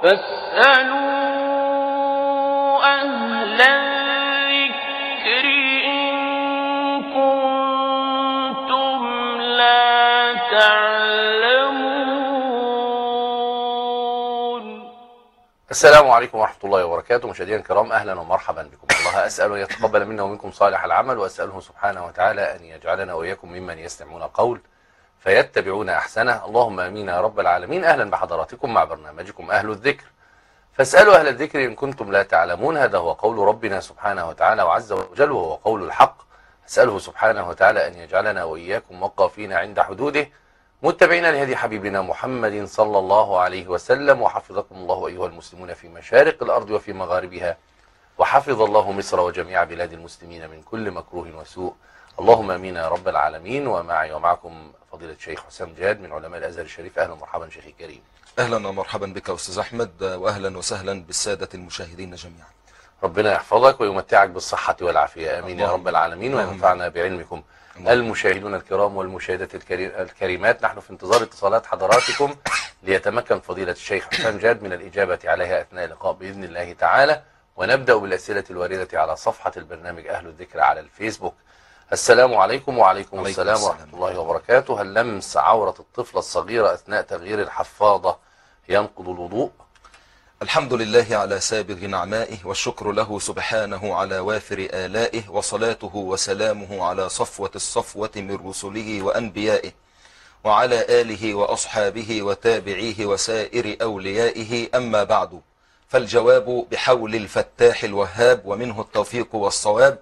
فاسألوا أهل الذكر إن كنتم لا تعلمون. السلام عليكم ورحمة الله وبركاته. مشاهدينا الكرام، أهلا ومرحبا بكم. الله أسأل أن يتقبل منا ومنكم صالح العمل، وأسأله سبحانه وتعالى أن يجعلنا وإياكم ممن يستمعون القول فيتبعون أحسنه. اللهم آمين يا رب العالمين. أهلا بحضراتكم مع برنامجكم أهل الذكر، فاسألوا أهل الذكر إن كنتم لا تعلمون. هذا هو قول ربنا سبحانه وتعالى وعز وجل، وهو قول الحق. أسأله سبحانه وتعالى أن يجعلنا وإياكم وقافين عند حدوده، متبعين لهدي حبيبنا محمد صلى الله عليه وسلم. وحفظكم الله أيها المسلمون في مشارق الأرض وفي مغاربها، وحفظ الله مصر وجميع بلاد المسلمين من كل مكروه وسوء. اللهم آمين يا رب العالمين. ومعي ومعكم فضيلة الشيخ حسام جاد من علماء الأزهر الشريف. أهلا ومرحبا شيخي الكريم. أهلا ومرحبا بك أستاذ أحمد، وأهلا وسهلا بالسادة المشاهدين جميعا. ربنا يحفظك ويمتعك بالصحة والعافية، آمين يا رب العالمين، وينفعنا بعلمكم. المشاهدون الكرام والمشاهدات الكريمات، نحن في انتظار اتصالات حضراتكم ليتمكن فضيلة الشيخ حسام جاد من الإجابة عليها أثناء اللقاء بإذن الله تعالى. ونبدأ بالأسئلة الواردة على صفحة البرنامج أهل الذكر على الفيسبوك. السلام عليكم. وعليكم السلام ورحمة الله وبركاته. هل لمس عورة الطفل الصغيرة أثناء تغيير الحفاضة ينقض الوضوء؟ الحمد لله على سابغ نعمائه، والشكر له سبحانه على وافر آلائه، وصلاته وسلامه على صفوة الصفوة من رسله وأنبيائه، وعلى آله وأصحابه وتابعيه وسائر أوليائه. أما بعد، فالجواب بحول الفتاح الوهاب ومنه التوفيق والصواب: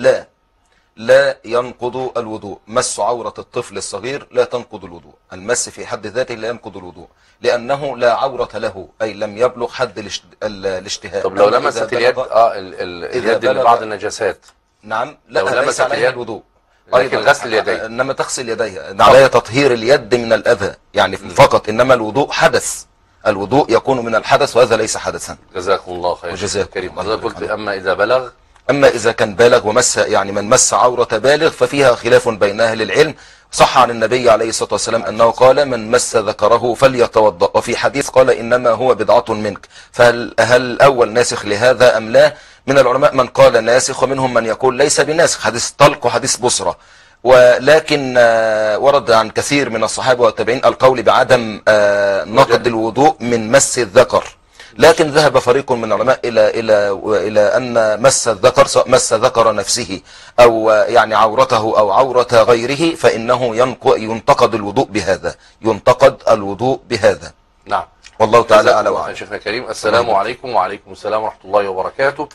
لا ينقض الوضوء. مس عورة الطفل الصغير لا تنقض الوضوء. المس في حد ذاته لا ينقض الوضوء، لأنه لا عورة له، أي لم يبلغ حد الاشتهاء. طب لو لمست اليد اليد لبعض النجاسات؟ نعم، لا، لو ليس لمست عليها اليد الوضوء، لكن غسل اليدين. إنما تغسل يديها، عليها تطهير اليد من الأذى يعني فقط، إنما الوضوء حدث. الوضوء يكون من الحدث، وهذا ليس حدثا. جزاكم الله خير. وجزاكم كريم. الله قلت أما إذا بلغ، أما إذا كان بالغ ومس، يعني من مس عورة بالغ، ففيها خلاف بين أهل العلم. صح عن النبي عليه الصلاة والسلام أنه قال: من مس ذكره فليتوضأ. وفي حديث قال: إنما هو بضعة منك. فهل أول ناسخ لهذا أم لا؟ من العلماء من قال ناسخ، ومنهم من يقول ليس بناسخ، حديث طلق وحديث بصرة. ولكن ورد عن كثير من الصحابة والتابعين القول بعدم نقض الوضوء من مس الذكر. لكن ذهب فريق من العلماء إلى أن مس الذكر، سواء مس ذكر نفسه أو يعني عورته أو عورة غيره، فإنه ينتقد الوضوء بهذا، ينتقد الوضوء بهذا. نعم، والله تعالى أعلى وأعلم. شيخنا الكريم، السلام عليكم. وعليكم السلام ورحمة الله وبركاته.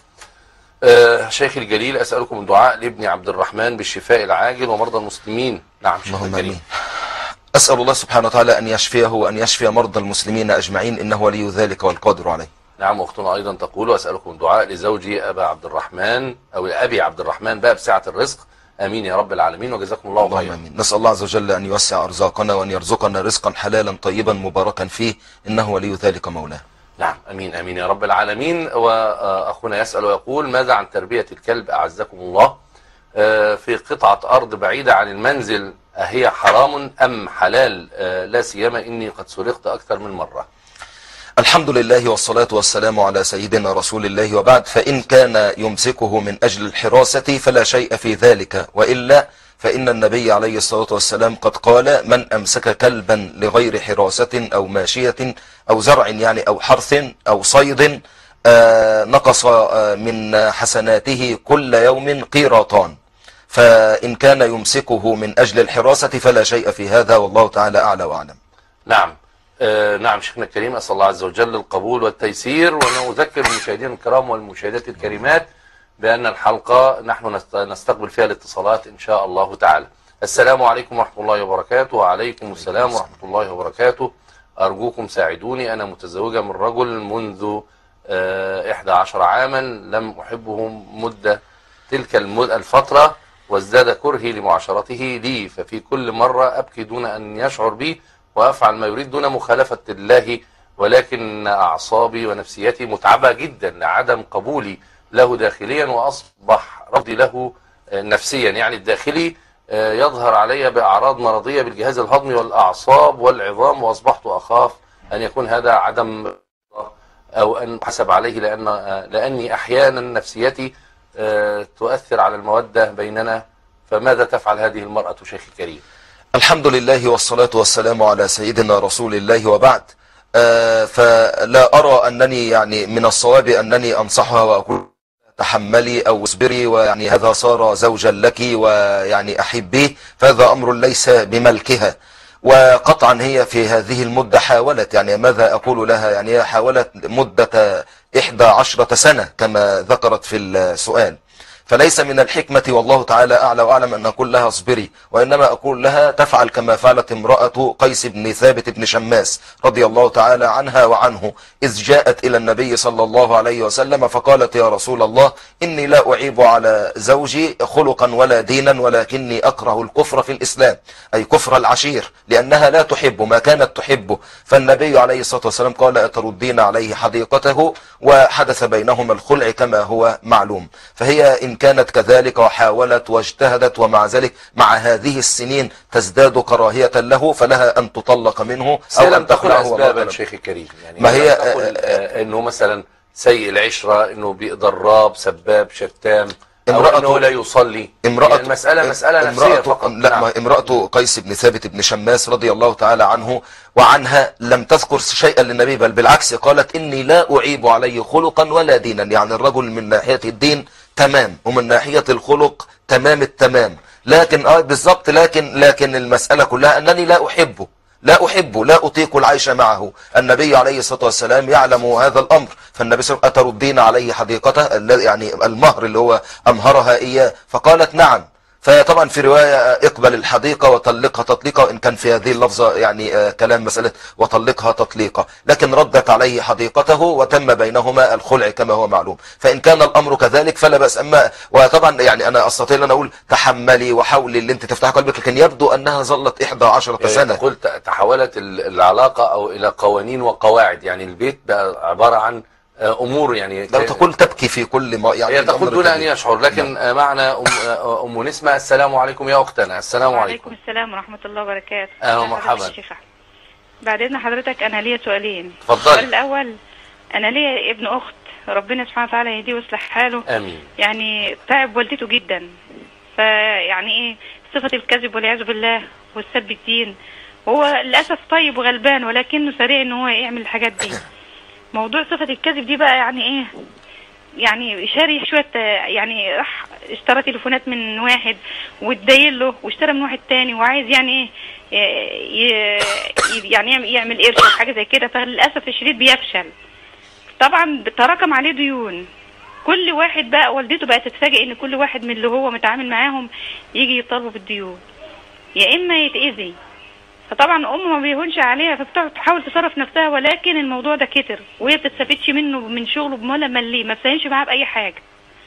شيخ الجليل، أسألكم الدعاء لابن عبد الرحمن بالشفاء العاجل ومرضى المسلمين. نعم شيخنا الكريم. أسأل الله سبحانه وتعالى أن يشفيه وأن يشفي مرضى المسلمين أجمعين، إنه ولي ذلك والقادر عليه. نعم. واختنا أيضا تقول: وأسألكم الدعاء لزوجي أبي عبد الرحمن باب سعة الرزق. آمين يا رب العالمين، وجزاكم الله خيرا. نسأل الله عز وجل أن يوسع أرزاقنا وأن يرزقنا رزقا حلالا طيبا مباركا فيه، إنه ولي ذلك مولاه. نعم، أمين أمين يا رب العالمين. وأخونا يسأل ويقول: ماذا عن تربية الكلب أعزكم الله في قطعة أرض بعيدة عن المنزل؟ أهي حرام أم حلال؟ لا سيما إني قد سرقت أكثر من مرة. الحمد لله والصلاة والسلام على سيدنا رسول الله، وبعد. فإن كان يمسكه من أجل الحراسة فلا شيء في ذلك، وإلا فإن النبي عليه الصلاة والسلام قد قال: من أمسك كلبا لغير حراسة أو ماشية أو زرع يعني أو حرث أو صيد نقص من حسناته كل يوم قيراطان. فإن كان يمسكه من أجل الحراسة فلا شيء في هذا، والله تعالى أعلى وأعلم. نعم. نعم شيخنا الكريم، أسأل الله عز وجل القبول والتيسير. ونذكر المشاهدين الكرام والمشاهدات الكريمات بأن الحلقة نحن نستقبل فيها الاتصالات إن شاء الله تعالى. السلام عليكم ورحمة الله وبركاته. وعليكم السلام ورحمة الله وبركاته. أرجوكم ساعدوني، أنا متزوجة من رجل منذ 11 عاما، لم أحبه مدة تلك الفترة، وازداد كرهي لمعاشرته لي، ففي كل مرة أبكي دون أن يشعر بي، وأفعل ما يريد دون مخالفة الله، ولكن أعصابي ونفسيتي متعبة جدا لعدم قبولي له داخليا، وأصبح رفضي له نفسيا يعني الداخلي يظهر علي بأعراض مرضية بالجهاز الهضمي والأعصاب والعظام، وأصبحت أخاف أن يكون هذا عدم أو أن أحسب عليه لأني أحيانا نفسيتي تؤثر على المودة بيننا. فماذا تفعل هذه المرأة شيخي الكريم؟ الحمد لله والصلاة والسلام على سيدنا رسول الله وبعد. فلا أرى أنني يعني من الصواب أنني أنصحها وأقول تحملي أو اصبري، ويعني هذا صار زوجا لك ويعني أحبيه، فهذا أمر ليس بملكها. وقطعا هي في هذه المدة حاولت، يعني ماذا أقول لها، يعني هي حاولت مدة 11 سنة كما ذكرت في السؤال. فليس من الحكمة والله تعالى أعلى وأعلم أن أقول لها اصبري، وإنما أقول لها تفعل كما فعلت امرأة قيس بن ثابت بن شماس رضي الله تعالى عنها وعنه، إذ جاءت إلى النبي صلى الله عليه وسلم فقالت يا رسول الله إني لا أعيب على زوجي خلقا ولا دينا، ولكني أكره الكفر في الإسلام، أي كفر العشير، لأنها لا تحب ما كانت تحبه. فالنبي عليه الصلاة والسلام قال أتردين عليه حديقته، وحدث بينهما الخلع كما هو معلوم. فهي إن كانت كذلك وحاولت واجتهدت، ومع ذلك مع هذه السنين تزداد كراهية له، فلها أن تطلق منه أو لم أن تقل تخلعه. أسبابا شيخي الكريم، يعني ما هي تقل أنه مثلا سيء العشرة، أنه ضراب سباب شتام، أو أنه لا يصلي. يعني المسألة مسألة نفسية فقط. لا، نعم. امرأة قيس بن ثابت بن شماس رضي الله تعالى عنه وعنها لم تذكر شيئا للنبي، بل بالعكس قالت إني لا أعيب عليه خلقا ولا دينا. يعني الرجل من ناحية الدين تمام، ومن ناحية الخلق تمام التمام، لكن بالضبط، لكن المسألة كلها أنني لا أحبه، لا أطيق العيش معه. النبي عليه الصلاة والسلام يعلم هذا الأمر، فالنبي صلى الله عليه وسلم أتردين عليه حديقته، يعني المهر اللي هو أمهرها إياه، فقالت نعم. فطبعا في رواية اقبل الحديقة وطلقها تطليقة، وإن كان في هذه اللفظة يعني كلام مسألة وطلقها تطليقة، لكن ردت عليه حديقته وتم بينهما الخلع كما هو معلوم. فإن كان الأمر كذلك فلا بأس. أما وطبعا يعني أنا أستطيع أن أقول تحملي وحاولي اللي أنت تفتح قلبك، لكن يبدو أنها ظلت 11 سنة. قلت تحولت العلاقة أو إلى قوانين وقواعد، يعني البيت بقى عبارة عن أمور، يعني لا تقول تبكي في كل ما يعني هي تقول دون أن يشعر. لكن معنا أم نسمة. السلام عليكم يا أختنا. السلام عليكم. وعليكم السلام ورحمة الله وبركاته. أهلا ومرحبا. بعد إذن حضرتك أنا ليا سؤالين. اتفضلي. السؤال الأول، أنا ليا ابن أخت، ربنا سبحانه وتعالى يهديه ويصلح حاله. آمين. يعني تعب والدته جدا، فيعني إيه صفة الكذب والعياذ بالله والسب الدين، وهو للأسف طيب وغلبان ولكنه سريع إن هو يعمل الحاجات دي. موضوع صفة الكذب دي بقى يعني ايه، يعني شاري شوية، يعني راح اشترى تليفونات من واحد واتداين له، واشترى من واحد تاني، وعايز يعني ايه يعني يعمل قرش او حاجة زي كده. فللأسف الشديد بيفشل. طبعا تراكم عليه ديون. كل واحد بقى والدته بقت تتفاجئ ان كل واحد من اللي هو متعامل معاهم يجي يطالبوا بالديون، يا اما يتأذي. فطبعا امه ما بيهونش عليها، فبتقعد تحاول تصرف نفسها، ولكن الموضوع ده كتر وهي بتستفيدش منه من شغله ولا مليه، ما بتساهمش معاه باي حاجه.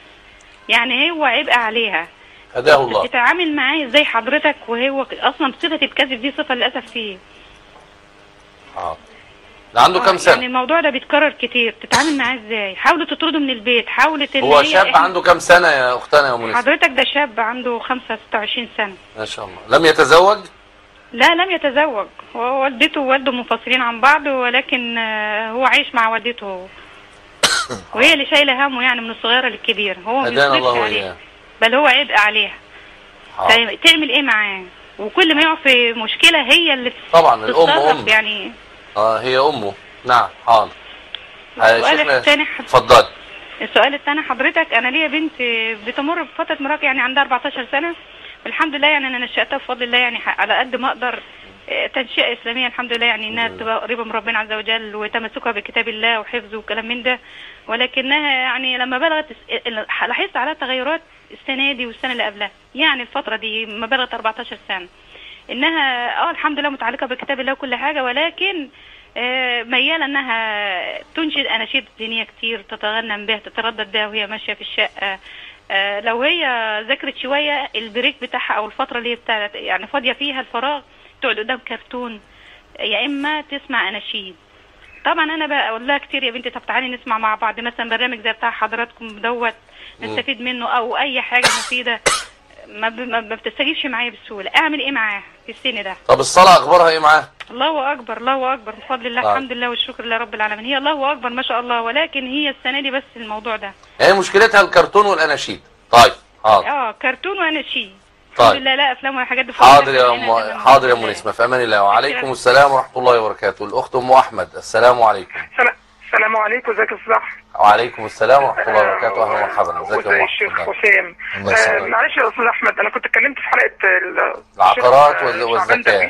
يعني هو عبء عليها. هداه الله. تتعامل معاه ازاي حضرتك وهو اصلا صفه الكذب دي صفه للاسف فيه. عنده كام سنه؟ يعني الموضوع ده بيتكرر كتير، تتعامل معاه ازاي؟ حاولت تطرده من البيت، حاولت هو شاب عنده كام سنه يا اختنا يا منى؟ حضرتك ده شاب عنده 25 سنه. ما شاء الله. لم يتزوج؟ لا لم يتزوج. والدته ووالده منفصلين عن بعض، ولكن هو عايش مع والدته وهي اللي شايله همه، يعني من الصغيره للكبير. هو ما بيصرفش عليها، بل هو عبء عليها. تعمل ايه معاه؟ وكل ما يقع في مشكله هي اللي طبعا الام يعني هي امه. نعم. حاضر. السؤال الثاني اتفضل. السؤال الثاني حضرتك، انا ليا بنت بتمر بفتره مراهقه، يعني عندها 14 سنه. الحمد لله يعني انا نشأتها بفضل الله، يعني على قد ما اقدر تنشئة إسلامية الحمد لله، يعني انها تبقى قريبة من ربنا عز وجل وتمسكها بكتاب الله وحفظه وكلام من ده. ولكنها يعني لما بلغت لاحظت عليها تغيرات السنة دي والسنة اللي قبلها، يعني الفترة دي ما بلغت 14 سنة، انها الحمد لله متعلقة بكتاب الله وكل حاجة، ولكن ميالة انها تنشد اناشيد دينية كتير، تتغنم بها، تتردد بها وهي ماشية في الشقة. لو هي ذاكرت شوية البريك بتاعها او الفترة اللي هي يعني فاضية فيها الفراغ، تقعد قدام كرتون يا اما تسمع اناشيد. طبعا انا بقول لها كتير يا بنتي طب تعالي نسمع مع بعض مثلا برنامج زي بتاع حضراتكم دوت نستفيد منه او اي حاجة مفيدة. ما بتستجيبش معايا بسهوله، اعمل ايه معاه في السن ده؟ طب الصلاة اخبارها ايه معاه؟ الله اكبر الله اكبر بفضل الله. الحمد لله والشكر لله رب العالمين. هي الله اكبر ما شاء الله، ولكن هي السنه دي بس الموضوع ده. هي مشكلتها الكرتون والاناشيد. طيب حاضر. كرتون واناشيد. طيب. الحمد لله لا افلام ولا حاجات دي. حاضر حاضر يا ام نسمه، في امان الله. وعليكم السلام ورحمه الله وبركاته. الاخت ام احمد، السلام عليكم. السلام عليكم، ازيك يا استاذ احمد؟ وعليكم السلام ورحمه الله وبركاته. اهلا ومرحبا. ازيك يا ام الشيخ احمد؟ حسام. معلش يا استاذ احمد، انا كنت اتكلمت في حلقه العقارات والزكاه.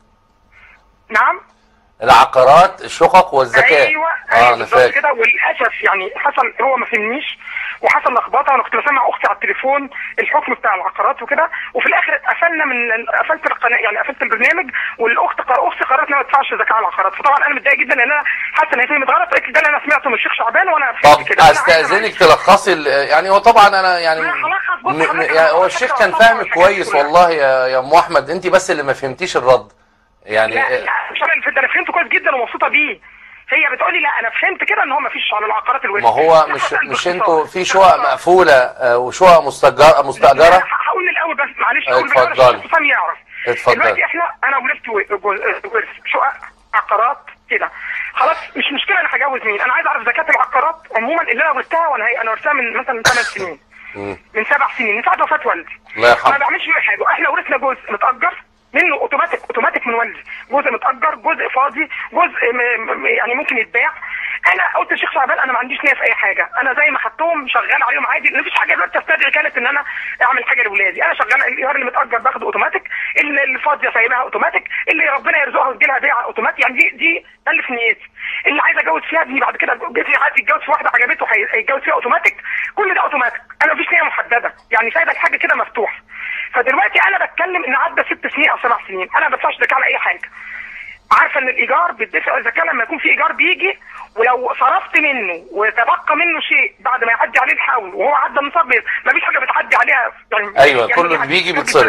نعم، العقارات، الشقق والزكاه. ايوه انا بالظبط فاكر كده. وللاسف يعني حصل، هو ما فهمنيش وحصل لخبطه، وانا كنت بسمع اختي على التليفون الحكم بتاع العقارات وكده، وفي الاخر قفلت القناه، يعني قفلت البرنامج، والاخت اختي قررت انها ما تدفعش زكاه على العقارات. فطبعا انا متضايق جدا لان انا حاسه ان هي فهمت غلط. قالت لي ده اللي انا سمعته من الشيخ شعبان وانا فهمت كده. طب استاذنك تلخصي يعني هو طبعا انا يعني يعني هو الشيخ كان فاهمك كويس والله يا ام احمد، انت بس اللي ما فهمتيش الرد يعني. لا مش انا فهمته كويس جدا ومبسوطه بيه. هي بتقولي لا انا فهمت كده ان هو ما فيش على العقارات الوسط. ما هو مش انتوا في شقق مقفوله وشقق مستاجره. هقول الاول بس معلش. اتفضل. حسام يعرف. اتفضل. دلوقتي انا ورثت شقق عقارات كده، خلاص مش مشكله انا هجوز مين. انا عايز اعرف زكاه العقارات عموما اللي انا ورثتها، انا ورثتها من مثلا 8 سنين من 7 سنين من ساعه وفاه والدي. الله يرحمه. ما بعملش فيه حاجه. احنا ورثنا جزء متاجر منه اوتوماتيك من والدي، جزء متاجر، جزء فاضي، جزء يعني ممكن يتباع. انا قلت للشيخ شعبان انا ما عنديش نيه في اي حاجه، انا زي ما خدتهم شغال عليهم عادي، مفيش حاجه دلوقتي تستدعي كانت ان انا اعمل حاجه لاولادي. انا شغال الايجار اللي متاجر باخده اوتوماتيك، اللي فاضيه سايبها اوتوماتيك، اللي ربنا يرزقها وتجي لها بيع اوتوماتيك. يعني دي ده اللي في نيتي. اللي عايز اتجوز فيها ابني بعد كده جوزي عايز يتجوز في واحده عجبته هيتجوز فيها اوتوماتيك. كل ده اوتوماتيك، انا مفيش نيه محدده، يعني سايبه الحاجه كده مفتوحه. فدلوقتي انا بتكلم ان عدى 6 سنين او 7 سنين انا ما بدفعش زكاه على اي حاجه. عارفه ان الايجار بيدفع الزكاه لما يكون في ايجار بيجي، ولو صرفت منه وتبقى منه شيء بعد ما يعدي عليه الحول وهو عدى النصاب ما فيش حاجه بتعدي عليها يعني. ايوه يعني كله بيجي بيتصرف.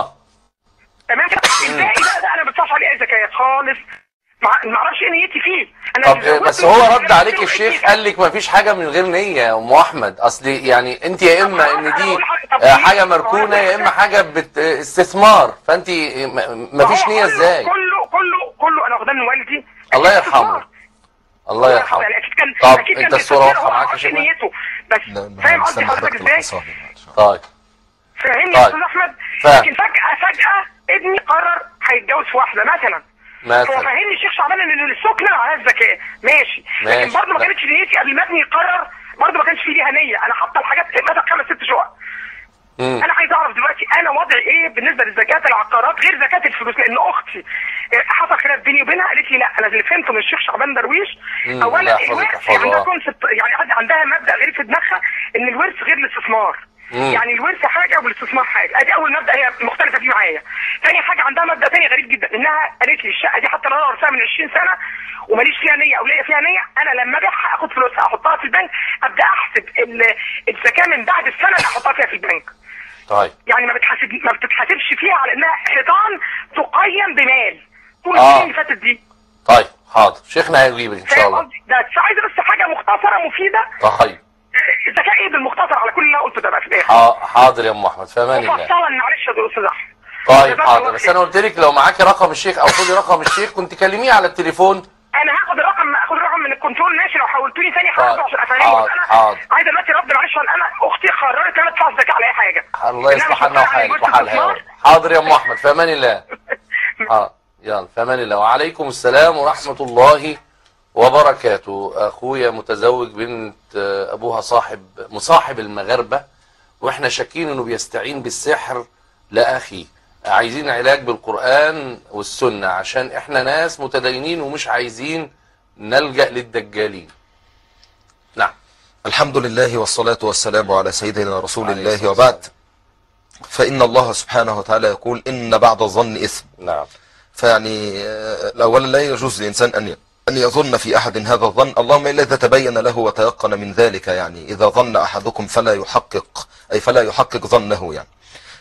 تمام كده. الباقي ده انا ما بدفعش عليه اي زكاه خالص. ما اعرفش ايه نيتي فيه. طب بس هو رد عليك الشيخ قال لك ما فيش حاجه من غير نيه يا ام احمد. اصل يعني انت يا اما ان دي حاجه مركونه يا اما حاجه استثمار، فانت ما فيش نيه ازاي؟ كله انا واخداه من والدي. الله يرحمه. الله يرحمه. يعني اكيد كان طب انت الصوره واضحه معاك يا شيخ؟ نيته بس فاهم قصدي حضرتك ازاي؟ طيب فاهمني يا استاذ احمد؟ لكن فجاه ابني قرر هيتجوز في واحده مثلا. هو فاهمني الشيخ شعبان ان السكنه على الزكاه ماشي، لكن برضه ما كانتش نيتي قبل ما ابني يقرر، برضه ما كانش في ليها نيه. انا حاطه الحاجات مثلا 5 6 شقق. انا عايز اعرف دلوقتي انا وضعي ايه بالنسبه لزكاه العقارات غير زكاه الفلوس، لان اختي حصل خلاف بيني وبينها قالت لي لا انا اللي فهمته من الشيخ شعبان درويش اولا الورث عندها كونسبت، يعني عندها مبدا غريب في دماغها ان الورث غير الاستثمار. يعني الورث حاجه والاستثمار حاجه. ادي اول مبدا هي مختلفه فيه معايا. ثاني حاجه عندها مبدا ثاني غريب جدا، انها قالت لي الشقه دي حتى لو انا ورثتها من 20 سنه وماليش فيها نيه او ليا فيها نيه، انا لما ابيعها اخد فلوسها احطها في البنك، ابدا احسب الزكاه من بعد السنه اللي احطها فيها في البنك. طيب يعني ما بتتحاسبش فيها على انها حيطان تقيم بمال طول السنين اللي فاتت دي. طيب حاضر، شيخنا هيجيبك ان شاء الله. ده عايز بس حاجه مختصره مفيده. طيب الزكاه ايه بالمختصر على كل اللي انا قلته ده بقى في الاخر. حاضر يا ام احمد، في امان الله. مفصلا معلش يا استاذ احمد. طيب حاضر، بس انا قلت لك لو معاكي رقم الشيخ او خدي رقم الشيخ كنت كلميه على التليفون. انا هاخد الرقم من الكنترول ماشي، لو حولتوني ثاني هاخده عشان افهمه. بس انا عايز دلوقتي رد معلش، عشان انا اختي قررت انها تدفع الزكاه على اي حاجه. الله يصلح حالنا وحالك وحالها. حاضر يا ام احمد، في امان الله. يلا في امان الله. وعليكم السلام ورحمه الله وبركاته. اخويا متزوج بنت ابوها مصاحب المغاربه، واحنا شاكين انه بيستعين بالسحر لاخيه. عايزين علاج بالقرآن والسنة عشان احنا ناس متدينين ومش عايزين نلجأ للدجالين. نعم. الحمد لله والصلاة والسلام على سيدنا رسول الله، وبعد. فإن الله سبحانه وتعالى يقول إن بعد الظن إثم. نعم. فيعني الأولا لا يجوز للإنسان أن يظن في أحد هذا الظن، اللهم إلا إذا تبين له وتيقن من ذلك. يعني إذا ظن أحدكم فلا يحقق ظنه يعني.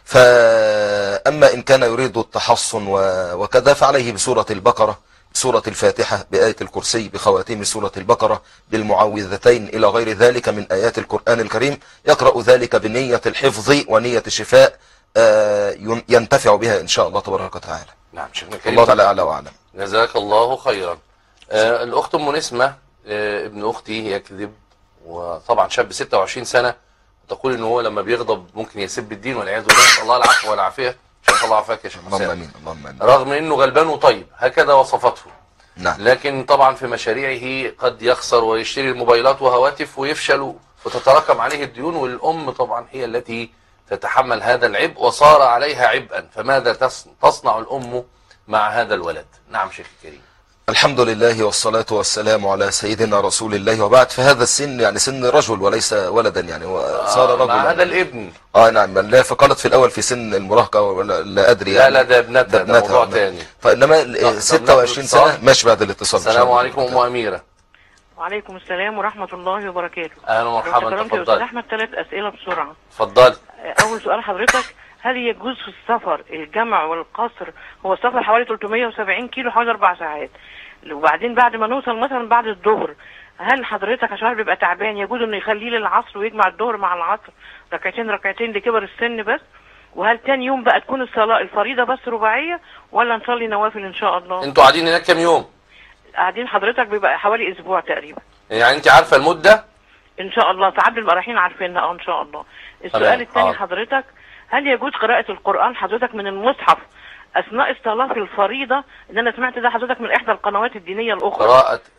فأما إن كان يريد التحصن وكذا فعليه بسورة البقرة، بسورة الفاتحة، بآية الكرسي، بخواتيم سورة البقرة، بالمعوذتين إلى غير ذلك من آيات القرآن الكريم. يقرأ ذلك بنية الحفظ ونية الشفاء ينتفع بها إن شاء الله تبارك وتعالى. نعم شيخنا الله تعالى أعلى وأعلم. جزاك الله خيرا. الأخت أم نسمة ابن أختي يكذب، وطبعا شاب 26 سنة، تقول إن هو لما بيغضب ممكن يسب الدين والعياذ بالله، نسأل الله العفو والعافية. شاء الله عافاك يا شيخ حسين. اللهم آمين اللهم آمين. رغم إنه غلبان وطيب، هكذا وصفته. نعم. لكن طبعا في مشاريعه قد يخسر ويشتري الموبايلات وهواتف ويفشل وتتراكم عليه الديون، والأم طبعا هي التي تتحمل هذا العبء وصار عليها عبئا. فماذا تصنع الأم مع هذا الولد؟ نعم شيخ الكريم. الحمد لله والصلاة والسلام على سيدنا رسول الله، وبعد. فهذا السن يعني سن رجل وليس ولدا، يعني هو صار رجلا. مع هذا الابن. نعم. لا، فقالت في الأول في سن المراهقة، ولا لا أدري يعني. لا ده ابنتها، ده موضوع تاني. فإنما 26 سنة ماشي بعد الاتصال. السلام عليكم أم أميرة. وعليكم السلام ورحمة الله وبركاته. أهلا ومرحبا. تفضل. أحمد 3 أسئلة بسرعة. تفضل. أول سؤال حضرتك، هل يجوز في السفر الجمع والقصر؟ هو السفر حوالي 370 كيلو، حوالي 4 ساعات، وبعدين بعد ما نوصل مثلا بعد الظهر، هل حضرتك عشان بيبقى تعبان يجوز انه يخليه للعصر ويجمع الظهر مع العصر ركعتين لكبر السن بس؟ وهل تاني يوم بقى تكون الصلاة الفريضة بس رباعية، ولا نصلي نوافل ان شاء الله؟ انتوا قاعدين هناك كام يوم؟ قاعدين حضرتك بيبقى حوالي اسبوع تقريبا. يعني انت عارفة المدة؟ ان شاء الله ساعات بنبقى رايحين عارفينها. ان شاء الله. السؤال الثاني حضرتك، هل يجوز قراءة القرآن حضرتك من المصحف اثناء الصلاة في الفريضة؟ ان انا سمعت ده حضرتك من احدى القنوات الدينية الاخرى.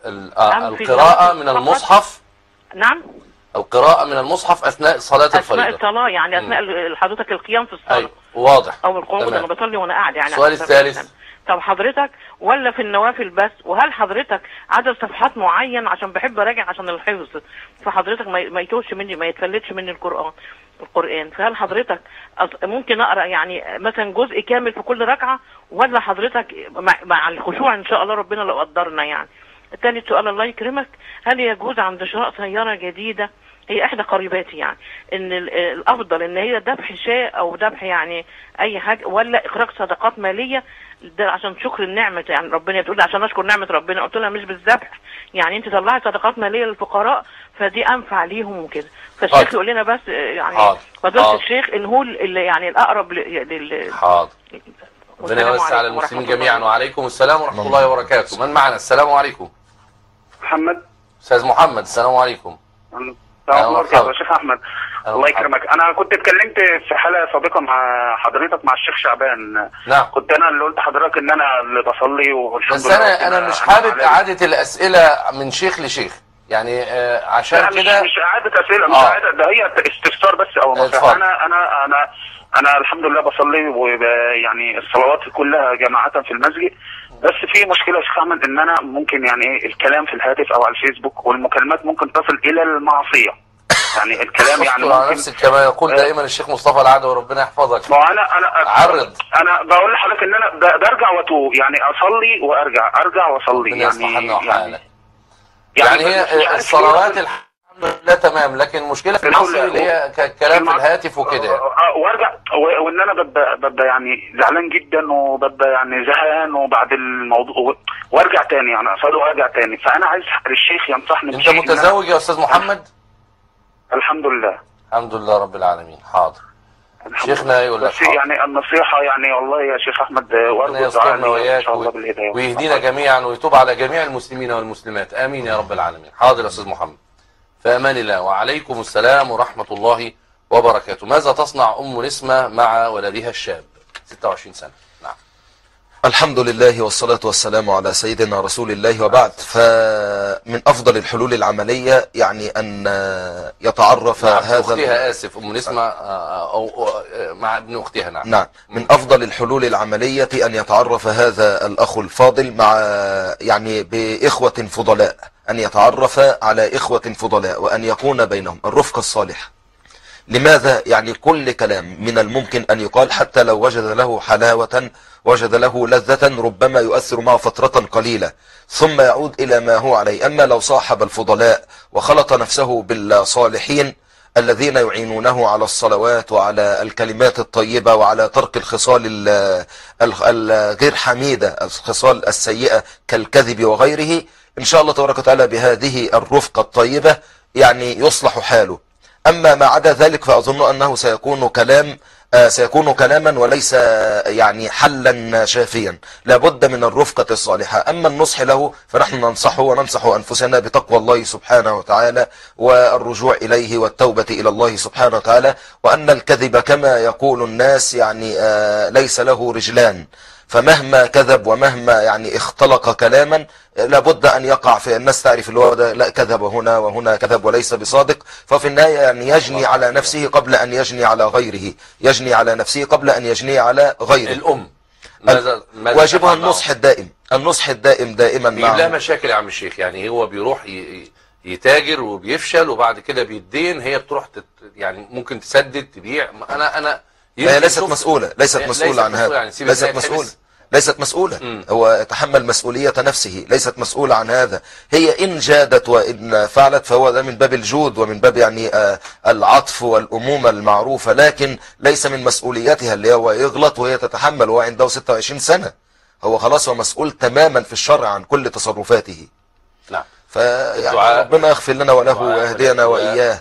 القراءة من المصحف. نعم. القراءة من المصحف اثناء صلاة الفريضة. اثناء الصلاة يعني اثناء حضرتك القيام في الصلاة. أيوة. واضح. او القعود، انا بصلي وانا قاعد يعني. السؤال الثالث. طب حضرتك ولا في النوافل بس؟ وهل حضرتك عدد صفحات معين؟ عشان بحب اراجع عشان الحفظ، فحضرتك ما يتوهش مني، ما يتفلتش مني القرآن. فهل حضرتك ممكن اقرا يعني مثلا جزء كامل في كل ركعة، ولا حضرتك مع الخشوع ان شاء الله ربنا لو قدرنا يعني؟ الثاني سؤال الله يكرمك، هل يجوز عند شراء سيارة جديدة، هي احدى قريباتي يعني، ان الافضل ان هي ذبح شاة او ذبح يعني اي حاجة، ولا اخراج صدقات مالية ده عشان شكر النعمة؟ يعني ربنا بتقول عشان اشكر نعمة ربنا، قلت لها مش بالذبح، يعني انت طلعي صدقات مالية للفقراء فدي انفع ليهم وكده. فالشيخ يقول لنا بس يعني فضيلة الشيخ ان هو اللي يعني الاقرب حاضر. ربنا يوسع على المسلمين جميعا. وعليكم السلام ورحمة الله وبركاته. من معنا؟ السلام عليكم. محمد. استاذ محمد السلام عليكم. السلام عليكم يا شيخ احمد. الله يكرمك. انا كنت اتكلمت في حلقه سابقه مع حضرتك مع الشيخ شعبان. نعم. كنت انا اللي قلت لحضرتك ان انا اللي بصلي والحمد لله. بس انا مش حابب اعاده الاسئله من شيخ لشيخ يعني عشان كده. مش اعاده اسئله، مش اعاده، ده هي استفسار بس او نصيحه. انا الحمد لله بصلي، ويعني الصلوات كلها جماعه في المسجد. بس في مشكله يا شيخ احمد، ان انا ممكن يعني ايه الكلام في الهاتف او على الفيسبوك والمكالمات ممكن تصل الى المعصيه. يعني الكلام يعني ممكن نفسك كما يقول دائما الشيخ مصطفى العدوي وربنا يحفظك. ما انا بقول لحضرتك ان انا برجع واتوب، يعني اصلي وارجع واصلي يعني هي الصلوات الحمد لله تمام، لكن المشكله في المعصيه اللي هي كلام في الهاتف وكده. وارجع وان انا ببقى يعني زعلان جدا، وببقى يعني زهقان وبعد الموضوع، وارجع تاني يعني اصلي وارجع تاني. فانا عايز الشيخ ينصحني. انت متزوج يا استاذ محمد؟ الحمد لله. الحمد لله رب العالمين. حاضر. شيخنا يقول لك يعني النصيحه يعني والله يا شيخ احمد، وارجو دعائنا ان شاء الله بالهدايه، ويهدينا جميعا ويتوب على جميع المسلمين والمسلمات. امين يا رب العالمين. حاضر يا استاذ محمد. في امان الله. وعليكم السلام ورحمه الله وبركاته. ماذا تصنع ام نسمة مع ولدها الشاب 26 سنه؟ نعم. الحمد لله والصلاة والسلام على سيدنا رسول الله، وبعد. فمن أفضل الحلول العملية يعني أن يتعرف هذا أختها آسف أم نسمة أو مع ابن أختها. نعم. نعم. من أفضل الحلول العملية أن يتعرف هذا الأخ الفاضل مع يعني بإخوة فضلاء، أن يتعرف على إخوة فضلاء، وأن يكون بينهم الرفقة الصالحة. لماذا؟ يعني كل كلام من الممكن أن يقال، حتى لو وجد له حلاوة، وجد له لذة، ربما يؤثر معه فترة قليلة ثم يعود إلى ما هو عليه. أما لو صاحب الفضلاء وخلط نفسه بالصالحين الذين يعينونه على الصلوات وعلى الكلمات الطيبة وعلى ترك الخصال الغير حميدة، الخصال السيئة كالكذب وغيره، إن شاء الله تبارك وتعالى بهذه الرفقة الطيبة يعني يصلح حاله. أما ما عدا ذلك فأظن أنه سيكون كلام سيكون كلاما وليس يعني حلا شافيا. لابد من الرفقة الصالحة. أما النصح له فنحن ننصحه وننصح أنفسنا بتقوى الله سبحانه وتعالى والرجوع إليه والتوبة إلى الله سبحانه وتعالى، وأن الكذب كما يقول الناس يعني ليس له رجلان، فمهما كذب ومهما يعني اختلق كلاما لابد أن يقع في الناس تعرف اللي هو ده لا كذب هنا وهنا كذب وليس بصادق، ففي النهاية يعني يجني على نفسه قبل أن يجني على غيره، يجني على نفسه قبل أن يجني على غيره. الأم واجبها النصح الدائم، النصح الدائم دائما معه. لا مشاكل يا عم الشيخ، يعني هو بيروح يتاجر وبيفشل وبعد كده بيدين، هي بتروح يعني ممكن تسدد تبيع. أنا هي ليست مسؤولة، ليست مسؤولة عن هذا، يعني ليست مسؤولة، ليست مسؤولة. هو يتحمل مسؤولية نفسه، ليست مسؤولة عن هذا. هي إن جادت وإن فعلت فهو ده من باب الجود ومن باب يعني العطف والأمومة المعروفة، لكن ليس من مسؤوليتها اللي هو يغلط وهي تتحمل. وهو عنده 26 سنة، هو خلاص هو مسؤول تماما في الشرع عن كل تصرفاته. نعم. فيعني ربنا يغفر لنا وله ويهدينا وإياه.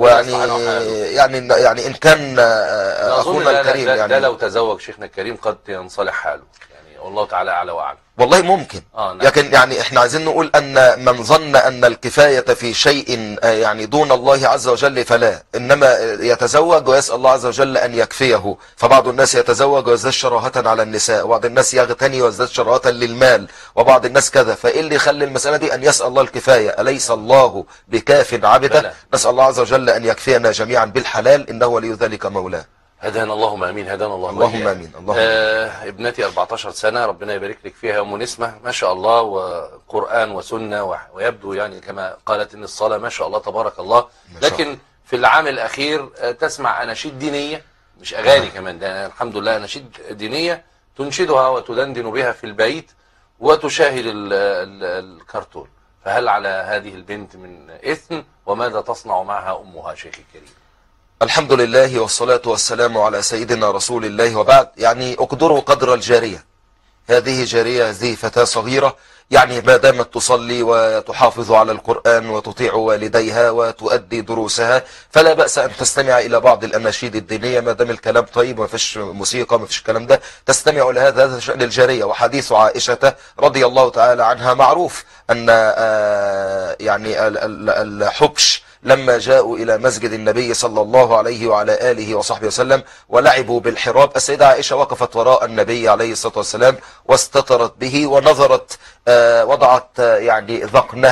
يعني إن كان أخونا الكريم يعني ده لو تزوج شيخنا الكريم قد ينصلح حاله، يعني والله تعالى أعلى وأعلم. والله ممكن. نعم. لكن يعني احنا عايزين نقول أن من ظن أن الكفاية في شيء يعني دون الله عز وجل فلا، إنما يتزوج ويسأل الله عز وجل أن يكفيه. فبعض الناس يتزوج ويزداد شراهة على النساء، وبعض الناس يغتني ويزداد شراهة للمال، وبعض الناس كذا. فإيه اللي يخلي المسألة دي؟ أن يسأل الله الكفاية. أليس الله بكاف عبده؟ نسأل الله عز وجل أن يكفينا جميعا بالحلال، إنه ولي ذلك مولاه. هدانا اللهم امين، هدانا الله. اللهم امين. اللهم ابنتي 14 سنة، ربنا يبارك لك فيها يا ام نسمة، ما شاء الله، وقرآن وسنة، ويبدو يعني كما قالت ان الصلاة ما شاء الله تبارك الله. لكن في العام الاخير تسمع اناشيد دينية، مش اغاني كمان، ده الحمد لله اناشيد دينية تنشدها وتدندن بها في البيت وتشاهد الكرتون. فهل على هذه البنت من اثم؟ وماذا تصنع معها امها شيخ الكريم؟ الحمد لله والصلاة والسلام على سيدنا رسول الله، وبعد. يعني اقدروا قدر الجارية. هذه جارية، هذه فتاة صغيرة، يعني ما دامت تصلي وتحافظ على القرآن وتطيع والديها وتؤدي دروسها فلا بأس أن تستمع إلى بعض الأناشيد الدينية ما دام الكلام طيب وما فيش موسيقى ما فيش الكلام ده، تستمع لهذا. هذا شأن الجارية. وحديث عائشة رضي الله تعالى عنها معروف أن يعني الحبش لما جاءوا إلى مسجد النبي صلى الله عليه وعلى آله وصحبه وسلم ولعبوا بالحراب، السيدة عائشة وقفت وراء النبي عليه الصلاة والسلام واستترت به ونظرت، وضعت يعني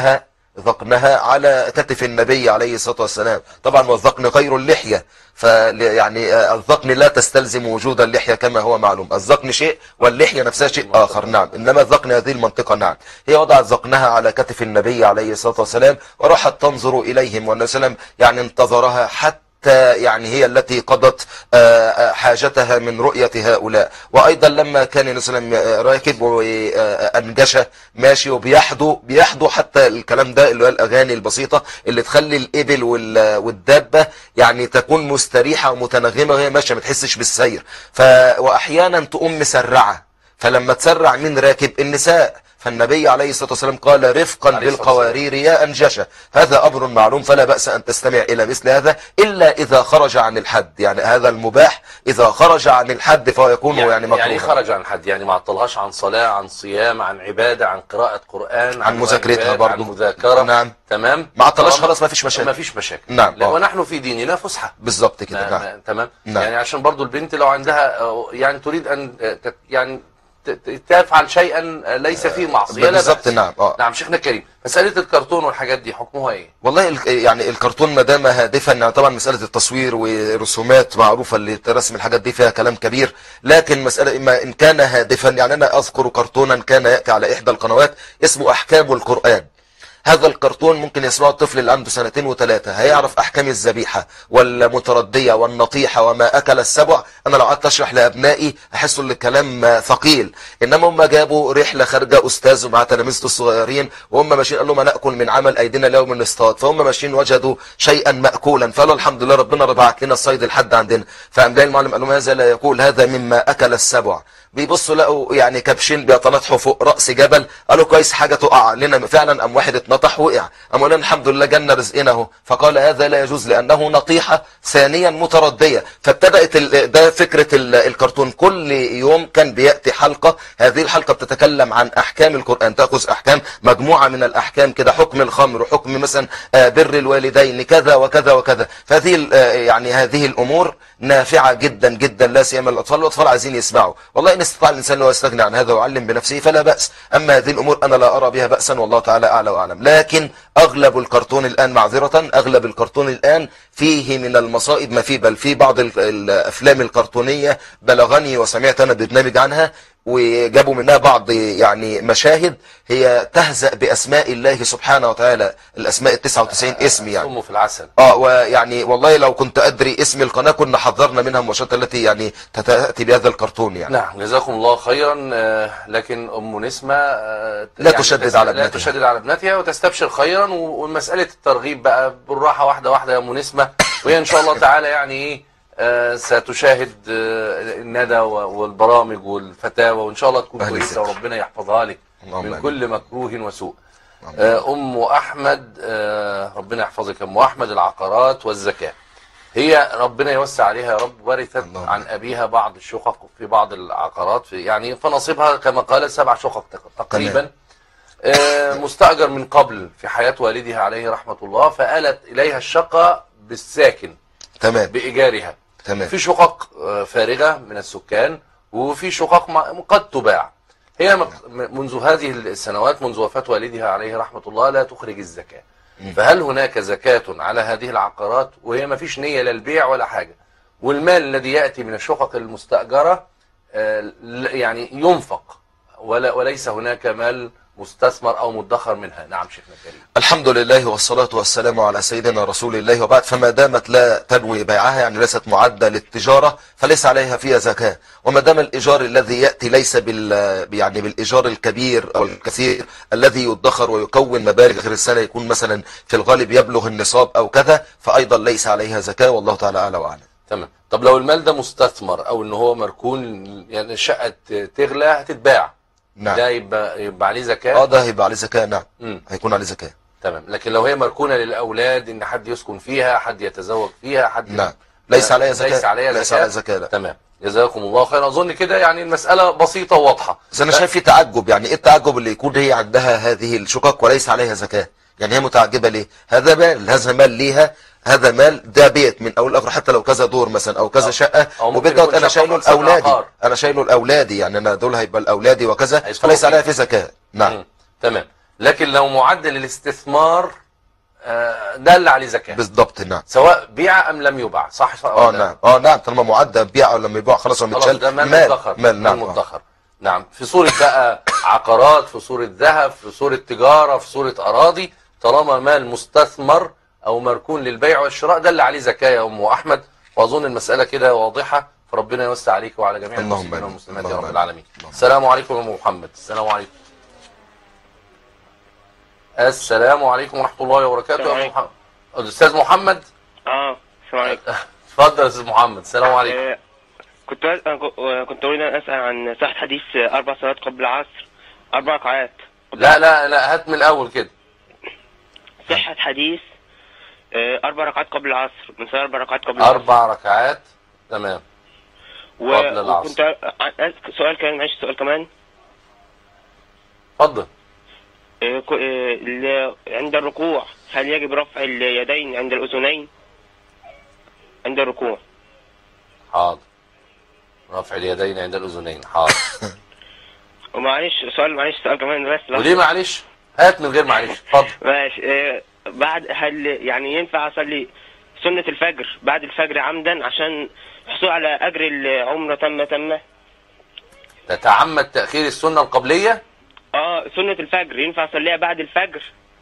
ذقنها على كتف النبي عليه الصلاة والسلام. طبعا والذقن غير اللحية، فيعني الذقن لا تستلزم وجود اللحية كما هو معلوم. الذقن شيء واللحية نفسها شيء آخر. نعم. إنما الذقن هذه المنطقة. نعم. هي وضعت ذقنها على كتف النبي عليه الصلاة والسلام وراحت تنظر إليهم، والنبي صلى الله عليه وسلم يعني انتظرها حتى يعني هي التي قضت حاجتها من رؤية هؤلاء. وأيضا لما كان النبي صلى الله عليه وسلم راكب وأنجشه ماشي وبيحدو حتى الكلام ده اللي هو الأغاني البسيطة اللي تخلي الإبل والدابة يعني تكون مستريحة ومتنغمة وهي ماشية ما تحسش بالسير. وأحيانا تقوم مسرعة، فلما تسرع من راكب النساء، فالنبي عليه الصلاة والسلام قال رفقا بالقوارير يا أنجشة. هذا أمر معلوم، فلا بأس أن تستمع إلى مثل هذا إلا إذا خرج عن الحد. يعني هذا المباح إذا خرج عن الحد فهو يكون يعني مكروه. يعني خرج عن الحد، يعني ما عطلهاش عن صلاة، عن صيام، عن عبادة، عن قراءة قرآن، عن مذاكرتها برضه، عن مذاكرة. نعم. تمام. ما عطلهاش خلاص ما فيش مشاكل. ما فيش مشاكل. نعم. ونحن في ديننا فسحة. بالظبط كده. نعم. تمام. نعم. يعني عشان برضه البنت لو عندها يعني تريد أن يعني تفعل شيئا ليس فيه معصية بالظبط. نعم. نعم. شيخنا الكريم، مسألة الكرتون والحاجات دي حكمها ايه؟ والله يعني الكرتون ما دام هادفا، يعني طبعا مسألة التصوير ورسومات معروفة اللي ترسم الحاجات دي فيها كلام كبير، لكن مسألة إما إن كان هادفا، يعني أنا أذكر كرتونا كان يأتي على إحدى القنوات اسمه أحكام القرآن. هذا الكرتون ممكن يسمعه الطفل اللي عنده 2 و3، هيعرف أحكام الذبيحة والمتردية والنطيحة وما أكل السبع. أنا لو قعدت أشرح لأبنائي أحسوا ان الكلام ثقيل، إنما هم جابوا رحلة خارجة أستاذ ومع تلاميذه الصغيرين وهم ماشيين، قال لهم نأكل من عمل أيدينا اليوم نصطاد، فهم ماشيين وجدوا شيئا مأكولا فقالوا الحمد لله ربنا بعت لنا الصيد لحد عندنا. فقام جاي المعلم قال لهم هذا لا يقول، هذا مما أكل السبع. بيبصوا لقوا يعني كبشين بيتنطحوا فوق رأس جبل، قالوا كويس حاجة تقع لنا فعلا. قام واحد نطح وقع، أما قلنا الحمد لله جالنا رزقنا اهو، فقال هذا لا يجوز لأنه نطيحة ثانيا متردية. فابتدأت ده فكرة الكرتون. كل يوم كان بيأتي حلقة، هذه الحلقة بتتكلم عن أحكام القرآن، تأخذ أحكام مجموعة من الأحكام كده، حكم الخمر وحكم مثلا بر الوالدين كذا وكذا وكذا. فهذه يعني هذه الأمور نافعة جدا جدا، لا سيما الأطفال. الأطفال عايزين يسمعوا، والله إن استطاع الإنسان أن يستغني عن هذا ويعلم بنفسه فلا بأس. أما هذه الأمور أنا لا أرى بها بأسا، والله تعالى أعلى وأعلم. لكن أغلب الكرتون الآن، معذرة، أغلب الكرتون الآن فيه من المصائب ما فيه، بل في بعض الأفلام الكرتونية بلغني وسمعت أنا برنامج عنها، وجابوا منها بعض يعني مشاهد هي تهزأ بأسماء الله سبحانه وتعالى، الأسماء 99 اسم يعني. أمه في العسل. ويعني والله لو كنت أدري اسم القناة كنا حذرنا منها المؤشرات التي يعني تأتي بهذا الكرتون يعني. نعم، جزاكم الله خيرا. لكن أم نسمة لا يعني تشدد على ابنتها، لا تشدد على ابنتها وتستبشر خيرا. ومسألة الترغيب بقى بالراحة، واحدة واحدة يا أم نسمة، وهي إن شاء الله تعالى يعني إيه ستشاهد الندى والبرامج والفتاوى، وإن شاء الله تكون كويسة وربنا يحفظها لك من كل مكروه وسوء. أم أحمد، ربنا يحفظك أم أحمد، العقارات والزكاة. هي ربنا يوسع عليها يا رب، ورثت عن أبيها بعض الشقق في بعض العقارات، يعني فنصيبها كما قال 7 شقق تقريبا، مستأجر من قبل في حياة والدها عليه رحمة الله، فآلت إليها الشقة بالساكن تمام بإيجارها. تمام. في شقق فارغة من السكان، وفي شقق قد تباع. هي منذ هذه السنوات، منذ وفاة والدها عليه رحمة الله، لا تخرج الزكاة. فهل هناك زكاة على هذه العقارات وهي ما فيش نية للبيع ولا حاجة، والمال الذي يأتي من الشقق المستأجرة يعني ينفق، وليس هناك مال مستثمر أو مدخر منها؟ نعم شيخنا الكريم. الحمد لله والصلاة والسلام على سيدنا رسول الله، وبعد. فما دامت لا تنوي بيعها، يعني ليست معدة للتجارة، فليس عليها فيها زكاة. وما دام الإيجار الذي يأتي ليس يعني بالإيجار الكبير أو الكثير الذي يدخر ويكون مبالغ غير السنة، يكون مثلا في الغالب يبلغ النصاب أو كذا، فأيضا ليس عليها زكاة، والله تعالى أعلى وأعلم. تمام. طب لو المال ده مستثمر أو إن هو مركون، يعني الشقة تغلى هتتباع، نعم، ده يبقى عليه زكاة؟ ده هيبقى عليه زكاة. نعم، هيكون عليه زكاة. تمام. لكن لو هي مركونة للأولاد، إن حد يسكن فيها، حد يتزوج فيها، حد نعم، ليس عليها زكاة. ليس عليها زكاة. لا. تمام، جزاكم الله خيرا. أظن كده يعني المسألة بسيطة وواضحة. بس أنا شايف في تعجب، يعني إيه التعجب اللي يكون هي عندها هذه الشقق وليس عليها زكاة؟ يعني هي متعجبة ليه؟ هذا مال ليها، هذا مال، ده بيت من اول لاخر، حتى لو كذا دور مثلا او كذا شقه، وبالضبط انا شايله لاولادي، انا شايله لاولادي، يعني انا دول هيبقى لاولادي وكذا، فليس عليها في زكاه. نعم. تمام. لكن لو معدل الاستثمار ده اللي عليه زكاه بالضبط. نعم، سواء بيع ام لم يباع، صح؟ نعم. نعم، طالما معدل بيع او لم يباع خلاص هو متشال، ده مال مدخر. نعم، مدخر. نعم، في صوره بقى عقارات، في صوره ذهب، في صوره تجاره، في صوره اراضي، طالما مال مستثمر او مركون للبيع والشراء، ده اللي عليه زكاه يا ام احمد. واظن المساله كده واضحه، فربنا يوسع عليك وعلى جميع المسلمين والمسلمات يا رب العالمين. السلام عليكم يا ام محمد. السلام عليكم. السلام عليكم ورحمه الله وبركاته يا ام محمد. الاستاذ محمد. السلام عليكم. اتفضل يا استاذ محمد. السلام عليكم. كنت اريد ان اسال عن صحه حديث 4 صلوات قبل العصر، 4 ركعات. لا هات من الاول كده. صحه حديث 4 ركعات قبل العصر، من 4 ركعات قبل العصر. 4 ركعات، تمام، قبل العصر. وكنت سؤال كمان، معلش سؤال كمان. اتفضل. عند الركوع هل يجب رفع اليدين عند الأذنين عند الركوع؟ حاضر، رفع اليدين عند الأذنين، حاضر. ومعلش سؤال كمان بس. وليه معلش؟ هات من غير معلش، اتفضل. ماشي. بعد هل يعني ينفع اصلي سنة الفجر بعد الفجر عمدا عشان الحصول على اجر العمرة تامة؟ تتعمد تأخير السنة القبلية؟ سنة الفجر ينفع اصليها بعد الفجر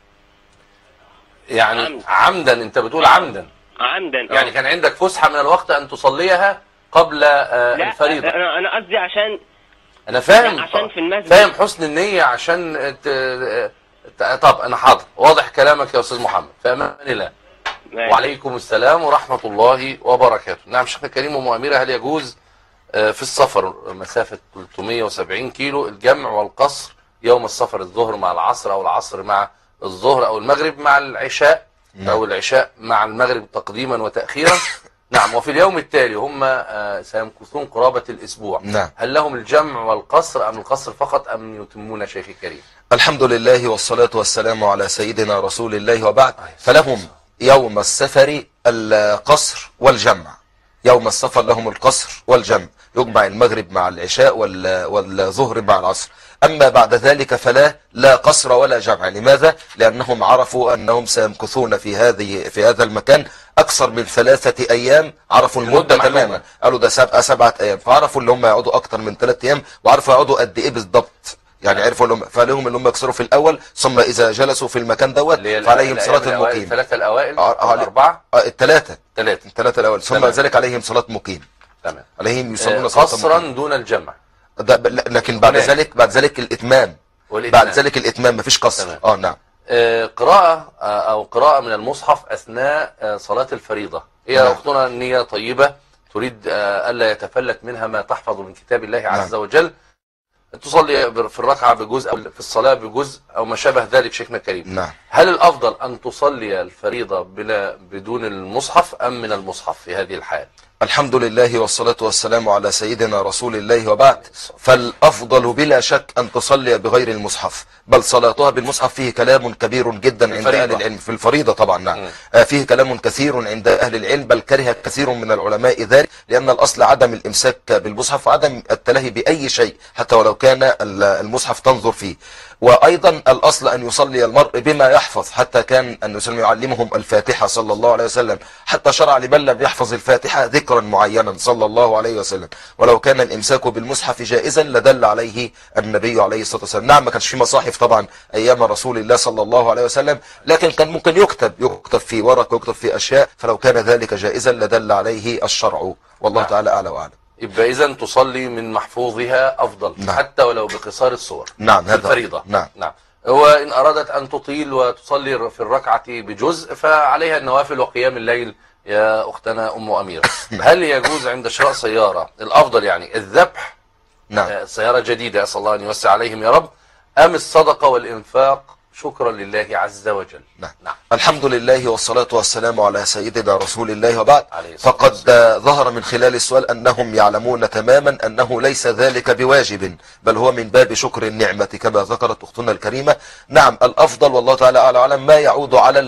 يعني عمدا. انت بتقول عمدا يعني كان عندك فسحة من الوقت ان تصليها قبل الفريضة. انا قصدي عشان انا فاهم، عشان في المسجد، فاهم حسن النية، عشان طب انا حاضر، واضح كلامك يا استاذ محمد، في امان الله. وعليكم السلام ورحمة الله وبركاته. نعم شيخنا الكريم، ام اميرة، هل يجوز في السفر مسافة 370 كيلو الجمع والقصر يوم السفر، الظهر مع العصر او العصر مع الظهر أو المغرب مع العشاء أو العشاء مع المغرب تقديما وتأخيرا. نعم. وفي اليوم التالي هم سيمكثون قرابة الأسبوع. نعم. هل لهم الجمع والقصر أم القصر فقط أم يتمون شيخي الكريم؟ الحمد لله والصلاة والسلام على سيدنا رسول الله وبعد. فلهم يوم السفر القصر والجمع. يوم السفر لهم القصر والجمع، يجمع المغرب مع العشاء والظهر مع العصر. أما بعد ذلك لا قصر ولا جمع. لماذا؟ لأنهم عرفوا أنهم سيمكثون في هذا المكان أكثر من 3 أيام. عرفوا المدة تماما، قالوا ده 7 أيام، فعرفوا اللي هم يقعدوا أكثر من 3 أيام، وعرفوا يقعدوا قد إيه بالضبط. يعني عرفوا اللي هم فلهم اللي هم يكسروا في الأول، ثم إذا جلسوا في المكان دوت فعليهم صلاة المقيم. الثلاثة الأوائل الأربعة الثلاثة الأوائل ثم ذلك عليهم صلاة مقيم. تمام. عليهم يصلون صلاة قصرا دون الجمع. لكن بعد ذلك الإتمام. بعد ذلك الإتمام مفيش قصر. نعم. قراءة من المصحف أثناء صلاة الفريضة. هي أختنا النية طيبة، تريد ألا يتفلت منها ما تحفظ من كتاب الله عز وجل. تصلي في الركعة بجزء أو في الصلاة بجزء أو ما شابه ذلك شيخنا الكريم. نعم. هل الأفضل أن تصلي الفريضة بدون المصحف أم من المصحف في هذه الحال؟ الحمد لله والصلاة والسلام على سيدنا رسول الله وبعد. فالأفضل بلا شك أن تصلي بغير المصحف، بل صلاتها بالمصحف فيه كلام كبير جدا عند أهل العلم في الفريضة طبعا. نعم. فيه كلام كثير عند أهل العلم، بل كره كثير من العلماء ذلك، لأن الأصل عدم الإمساك بالمصحف وعدم التلهي بأي شيء حتى ولو كان المصحف تنظر فيه. وأيضا الأصل أن يصلي المرء بما يحفظ، حتى كان النبي صلى الله عليه وسلم يعلمهم الفاتحة صلى الله عليه وسلم، حتى شرع لمن لم يحفظ الفاتحة ذكرا معينا صلى الله عليه وسلم. ولو كان الإمساك بالمصحف جائزا لدل عليه النبي عليه الصلاة والسلام. نعم، ما كانش في مصاحف طبعا أيام رسول الله صلى الله عليه وسلم، لكن كان ممكن يكتب في ورق ويكتب في أشياء، فلو كان ذلك جائزا لدل عليه الشرع، والله تعالى أعلى وأعلم. يبقى إذا تصلي من محفوظها أفضل. نعم. حتى ولو بقصار الصور. نعم. هذا الفريضة. نعم. هو إن أرادت أن تطيل وتصلي في الركعة بجزء فعليها النوافل وقيام الليل يا أختنا أم أميرة. هل يجوز عند شراء سيارة الأفضل يعني الذبح؟ نعم. سيارة جديدة، أسأل الله أن يوسع عليهم يا رب، أم الصدقة والإنفاق شكرا لله عز وجل؟ نعم. الحمد لله والصلاة والسلام على سيدنا رسول الله وبعد. فقد ظهر من خلال السؤال أنهم يعلمون تماما أنه ليس ذلك بواجب، بل هو من باب شكر النعمة كما ذكرت أختنا الكريمة. نعم، الأفضل والله تعالى أعلم ما يعود على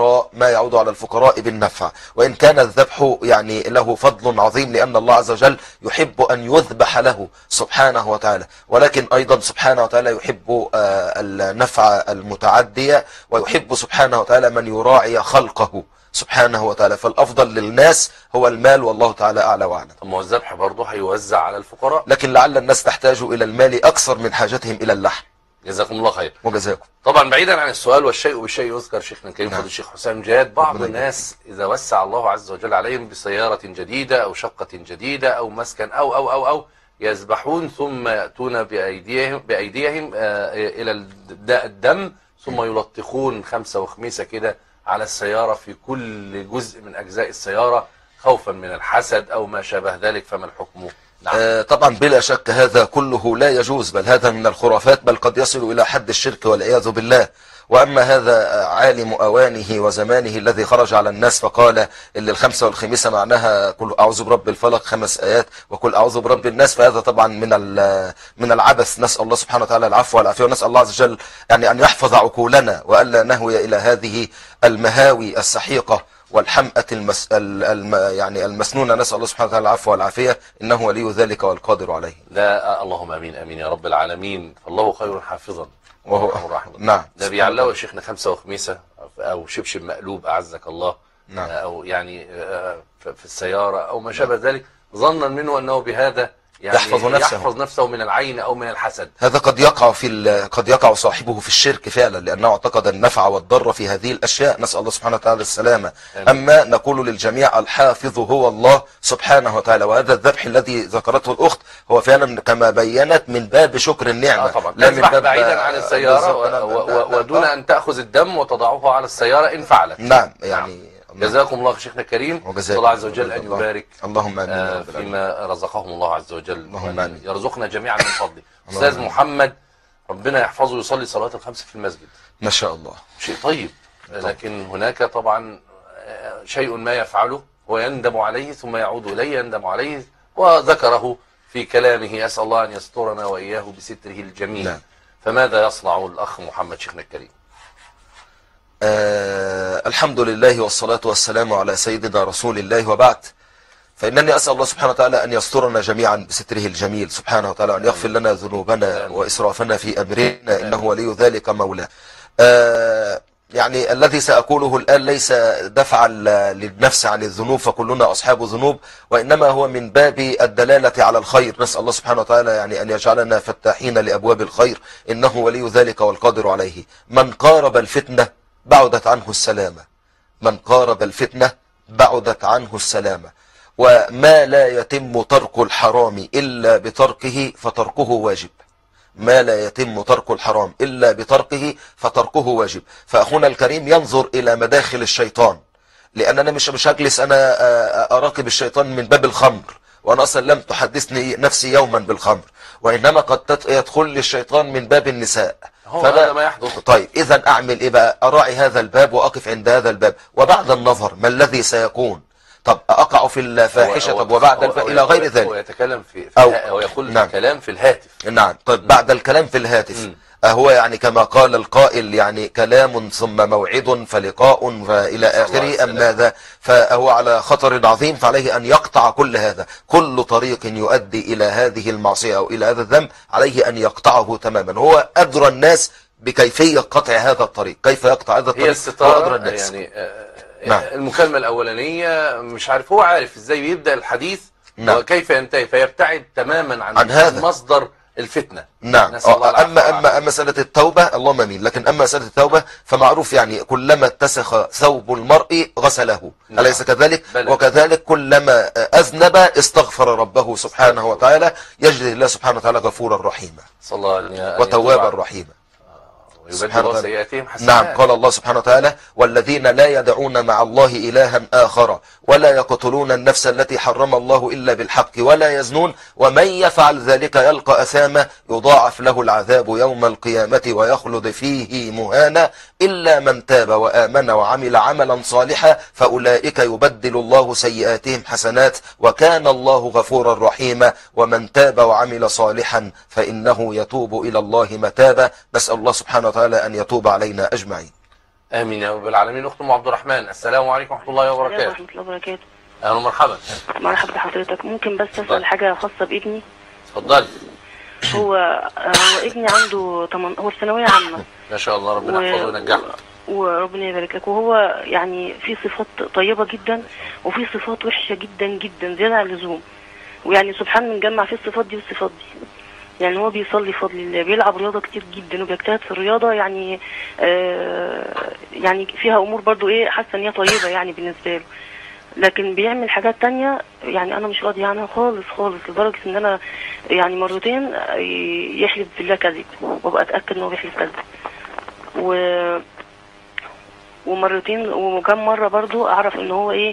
الفقراء بالنفع، وإن كان الذبح يعني له فضل عظيم، لأن الله عز وجل يحب أن يذبح له سبحانه وتعالى، ولكن أيضا سبحانه وتعالى يحب النفع المتعدية، ويحب سبحانه وتعالى من يراعي خلقه سبحانه وتعالى. فالأفضل للناس هو المال، والله تعالى أعلى وأعلم. طب ما الذبح برضه هيوزع على الفقراء، لكن لعل الناس تحتاج إلى المال أكثر من حاجتهم إلى اللحم. جزاكم الله خير. وجزاكم. طبعا بعيدا عن السؤال والشيء بالشيء يذكر شيخنا الكريم فضيلة الشيخ حسام جاد، بعض الناس إذا وسع الله عز وجل عليهم بسيارة جديدة أو شقة جديدة أو مسكن أو يذبحون ثم يأتون بأيديهم إلى الدم، ثم يلطخون 5 وخميسة كده على السيارة في كل جزء من أجزاء السيارة خوفا من الحسد أو ما شابه ذلك، فما الحكم؟ نعم. طبعا بلا شك هذا كله لا يجوز، بل هذا من الخرافات، بل قد يصل إلى حد الشرك والعياذ بالله. وأما هذا عالم أوانه وزمانه الذي خرج على الناس فقال اللي 5 والخميسة معناها كل أعوذ برب الفلق 5 آيات وكل أعوذ برب الناس، فهذا طبعا من العبث. نسأل الله سبحانه وتعالى العفو والعافية، ونسأل الله عز وجل يعني أن يحفظ عقولنا وألا نهوي إلى هذه المهاوي السحيقة والحمأة يعني المسنونة. نسأل الله سبحانه وتعالى العفو والعافية، إنه ولي ذلك والقادر عليه. لا اللهم أمين أمين يا رب العالمين، فالله خير حافظا وهو الرحمن. نعم. ده بيعلقوا شيخنا 5 وخميسة أو شبشب مقلوب أعزك الله. نعم. أو يعني في السيارة أو ما شابه ذلك، ظنا منه أنه بهذا يعني يحفظ نفسه من العين أو من الحسد. هذا قد يقع صاحبه في الشرك فعلا، لأنه اعتقد النفع والضر في هذه الأشياء. نسأل الله سبحانه وتعالى السلامة. أما نقول للجميع الحافظ هو الله سبحانه وتعالى، وهذا الذبح الذي ذكرته الأخت هو فعلا كما بينت من باب شكر النعمة. طبعا لا من باب بعيدا عن السيارة ودون أن تأخذ الدم وتضعه على السيارة إن فعلت. نعم يعني جزاكم الله شيخنا الكريم، وجزاكم الله عز وجل أن يبارك اللهم آمين فيما رزقهم الله عز وجل، اللهم آمين. يرزقنا جميعا من فضله. أستاذ محمد ربنا يحفظه يصلي صلاة الخمس في المسجد. ما شاء الله. شيء طيب. لكن هناك طبعا شيء ما يفعله ويندم عليه ثم يعود إليه يندم عليه، وذكره في كلامه. أسأل الله أن يسترنا وإياه بستره الجميل. نعم. فماذا يصنع الأخ محمد شيخنا الكريم؟ الحمد لله والصلاة والسلام على سيدنا رسول الله، وبعد، فإنني أسأل الله سبحانه وتعالى أن يسترنا جميعا بستره الجميل سبحانه وتعالى، وأن يغفر لنا ذنوبنا وإسرافنا في أمرنا، إنه ولي ذلك مولاه. يعني الذي سأقوله الآن ليس دفعا للنفس عن الذنوب، فكلنا أصحاب ذنوب، وإنما هو من باب الدلالة على الخير. نسأل الله سبحانه وتعالى يعني أن يجعلنا فتاحين لأبواب الخير، إنه ولي ذلك والقادر عليه. من قارب الفتنة بعدت عنه السلامة، من قارب الفتنة بعدت عنه السلامة، وما لا يتم ترك الحرام إلا بتركه فتركه واجب. ما لا يتم ترك الحرام إلا بتركه فتركه واجب. فأخونا الكريم ينظر إلى مداخل الشيطان، لأن أنا مش هجلس أنا أراقب الشيطان من باب الخمر، وأنا أصلا لم تحدثني نفسي يوما بالخمر، وإنما قد يدخل لي الشيطان من باب النساء. هذا ما يحدث. طيب إذا أعمل إيه بقى؟ أراعي هذا الباب وأقف عند هذا الباب، وبعد النظر ما الذي سيكون؟ طب أقع في الفاحشة، طب وبعد إلى غير ذلك. هو يتكلم أو يقول نعم. كلام في الهاتف. نعم. طيب بعد الكلام في الهاتف هو يعني كما قال القائل يعني كلام ثم موعد فلقاء فإلى آخره، أم ماذا؟ فهو على خطر عظيم، فعليه أن يقطع كل هذا. كل طريق يؤدي إلى هذه المعصية أو إلى هذا الذنب عليه أن يقطعه تماما. هو أدرى الناس بكيفية قطع هذا الطريق، كيف يقطع هذا الطريق. هي الستارة يعني نعم. المكالمة الأولانية مش عارف هو عارف ازاي بيبدأ الحديث نعم. وكيف ينتهي، فيبتعد تماما عن هذا مصدر الفتنة. نعم. أما مسألة التوبة اللهم امين، لكن أما مسألة التوبة فمعروف يعني كلما اتسخ ثوب المرء غسله نعم. أليس كذلك؟ وكذلك كلما أذنب استغفر ربه سبحانه وتعالى، يجد الله سبحانه وتعالى غفورا رحيما وتوابا رحيما. سيئاتهم حسنات. نعم. قال الله سبحانه وتعالى: والذين لا يدعون مع الله إلها آخر ولا يقتلون النفس التي حرم الله إلا بالحق ولا يزنون ومن يفعل ذلك يلقى أثاما يضاعف له العذاب يوم القيامة ويخلد فيه مهانا إلا من تاب وآمن وعمل عملا صالحا فأولئك يبدل الله سيئاتهم حسنات وكان الله غفورا رحيما ومن تاب وعمل صالحا فإنه يتوب إلى الله متابا. نسأل الله سبحانه وتعالى أن يتوب علينا أجمعين. آمين يا رب العالمين. أخت أم عبد الرحمن، السلام عليكم ورحمة الله وبركاته. ورحمة الله وبركاته. أهلا ومرحبا. مرحبا بحضرتك. ممكن بس أسأل حاجة خاصة بابني؟ اتفضلي. هو ابني عنده هو في ثانوية عامة. ما شاء الله، ربنا يحفظه وينجحه. وربنا يبارك لك. وهو يعني في صفات طيبة جدا وفي صفات وحشة جدا جدا زيادة عن اللزوم، ويعني سبحان من جمع في الصفات دي والصفات دي. يعني هو بيصلي فضل الله، بيلعب رياضة كتير جدا وبيجتهد في الرياضة، يعني يعني فيها امور برضو ايه حاسة ان هي طيبة يعني بالنسبة له، لكن بيعمل حاجات تانية يعني انا مش راضي عنها خالص خالص، لدرجة ان انا يعني مرتين يحلف بالله كذب وابقى اتأكد ان هو بيحلف كذب، ومرتين وكم مرة برضو اعرف ان هو ايه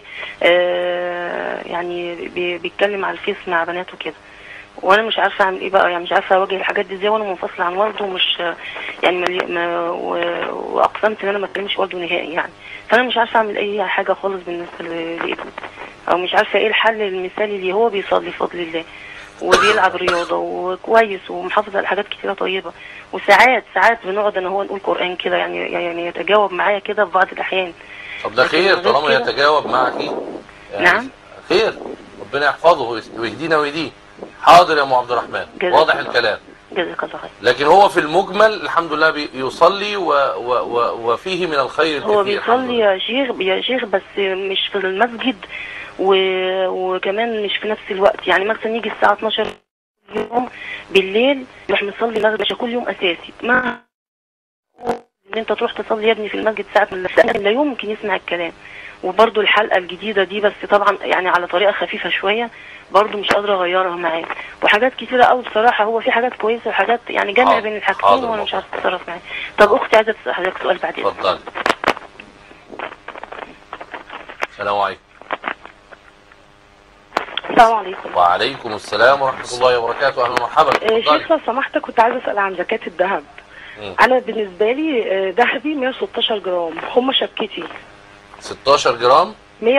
يعني بيتكلم على الفيس مع بناته كده، وانا مش عارفه اعمل ايه بقى، يعني مش عارفه اواجه الحاجات دي ازاي وانا منفصله عن والده، ومش يعني واقسمت ان انا ما اتكلمش والده نهائي يعني، فانا مش عارفه اعمل اي حاجه خالص بالنسبه لابني، او مش عارفه ايه الحل المثالي اللي هو بيصلي بفضل الله وبيلعب رياضه وكويس ومحافظ على حاجات كتيره طيبه، وساعات بنقعد انا هو نقول قران كده يعني يتجاوب معايا كده في بعض الاحيان. طب ده خير طالما يتجاوب معك يعني نعم خير، ربنا يحفظه ويهدينا ويهديه. حاضر يا ام عبد الرحمن، واضح الكلام. جزاك الله خير. لكن هو في المجمل الحمد لله بيصلي وفيه من الخير الكثير. هو بيصلي يا شيخ بس مش في المسجد وكمان مش في نفس الوقت، يعني مثلا يجي الساعة 12 يوم بالليل يروح مصلي المغرب كل يوم اساسي، ما ان انت تروح تصلي يا ابني في المسجد ساعة لا يمكن يسمع الكلام. وبرضو الحلقة الجديدة دي بس طبعا يعني على طريقة خفيفة شوية، برضو مش قادرة اغيرها معاه، وحاجات كتيرة قوي بصراحة، هو في حاجات كويسة وحاجات يعني جمع بين الحاجتين وانا مش عارفة اتصرف معاه. طب اختي عايزة تسأل حضرتك سؤال بعدين. اتفضلي. السلام عليكم. السلام عليكم. وعليكم السلام ورحمة الله وبركاته. أهلا ومرحبا. شيخ لو سمحت كنت عايزة أسأل عن زكاة الذهب. أنا بالنسبة لي ذهبي 116 جرام، هم شبكتي 16 جرام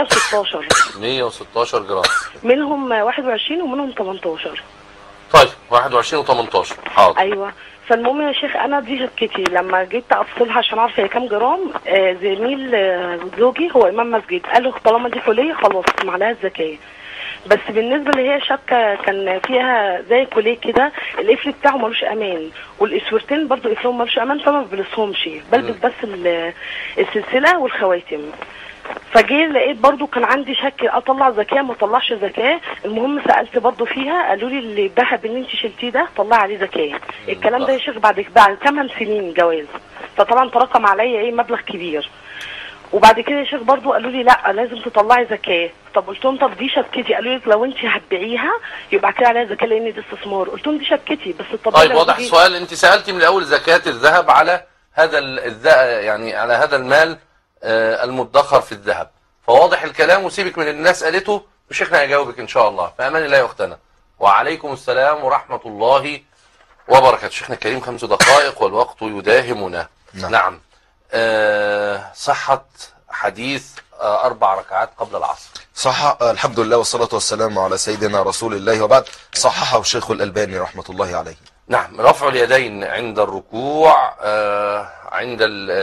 116 جرام، منهم 21 ومنهم 18. طيب 21 و18. حاضر. أيوه. فالمهم يا شيخ انا دي شبكتي، لما جيت افصلها عشان اعرف هي كام جرام، زميل زوجي هو امام مسجد قال له طالما دي حليه خلاص معلها الزكاه. بس بالنسبه اللي هي شبكه كان فيها زي كوليه كده، القفل بتاعه ملوش امان، والاسورتين برضو قفلهم ملوش امان، فما بلبسهمش، بلبس بس السلسله والخواتم. فجي لقيت برضو كان عندي شك اطلع زكاه ما اطلعش زكاه. المهم سالت برضو فيها، قالوا لي اللي الذهب اللي انت شلتيه ده طلع عليه زكاه. الكلام ده يا شيخ بعد 8 سنين جواز، فطبعا تراكم عليا مبلغ كبير. وبعد كده يا شيخ برضو قالوا لي لا لازم تطلعي زكاه. طب قلت لهم طب دي شبكتي، قالوا لي لو انت هتبيعيها يبقى كده عليها زكاه لان دي استثمار. قلت لهم دي شبكتي بس طيب واضح السؤال. انت سالتي من الاول زكاه الذهب على هذا يعني على هذا المال المدخر في الذهب، فواضح الكلام، وسيبك من اللي الناس قالته وشيخنا هيجاوبك ان شاء الله. فامان الله يا اختنا. وعليكم السلام ورحمه الله وبركاته. شيخنا الكريم 5 دقائق والوقت يداهمنا. نعم. صحة حديث 4 ركعات قبل العصر. صح. الحمد لله والصلاة والسلام على سيدنا رسول الله، وبعد. صححه الشيخ الألباني رحمة الله عليه. نعم. رفع اليدين عند الركوع عند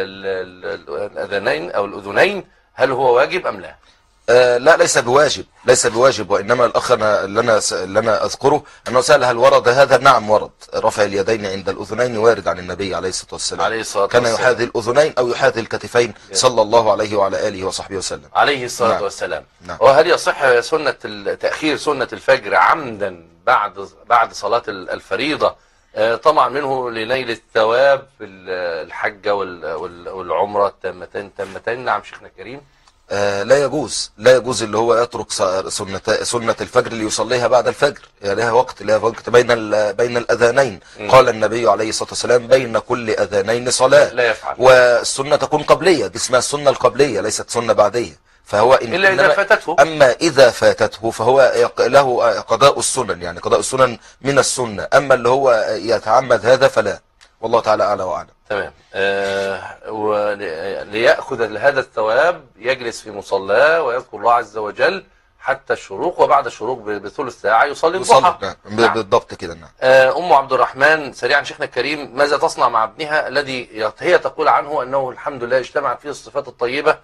الأذنين أو الأذنين، هل هو واجب أم لا؟ لا ليس بواجب، ليس بواجب. وإنما الأخ اللي أنا أذكره أنه سأل هل ورد هذا؟ نعم ورد. رفع اليدين عند الأذنين وارد عن النبي عليه الصلاة والسلام، كان يحاذي الأذنين أو يحاذي الكتفين صلى الله عليه وعلى آله وصحبه وسلم عليه الصلاة والسلام. وهل يصح تأخير سنة الفجر عمدا بعد صلاة الفريضة، طبعا منه لنيل الثواب في الحجة والعمرة التامتين؟ نعم شيخنا الكريم. لا يجوز، لا يجوز اللي هو يترك سنة الفجر اللي يصليها بعد الفجر. لها وقت بين الأذانين. قال النبي عليه الصلاة والسلام بين كل أذانين صلاة. لا يفعل. والسنة تكون قبلية، دي اسمها السنة القبلية ليست سنة بعدية. فهو إلا إذا فاتته. أما إذا فاتته فهو له قضاء السنن، يعني قضاء السنن من السنة. أما اللي هو يتعمد هذا فلا، والله تعالى أعلى وأعلم. تمام. وليأخذ هذا الثواب يجلس في مصلاه ويذكر الله عز وجل حتى الشروق، وبعد الشروق بثلث ساعة يصلي الضحى. نعم. بالضبط كده. نعم. أم عبد الرحمن سريعا شيخنا الكريم، ماذا تصنع مع ابنها الذي هي تقول عنه أنه الحمد لله اجتمعت فيه الصفات الطيبة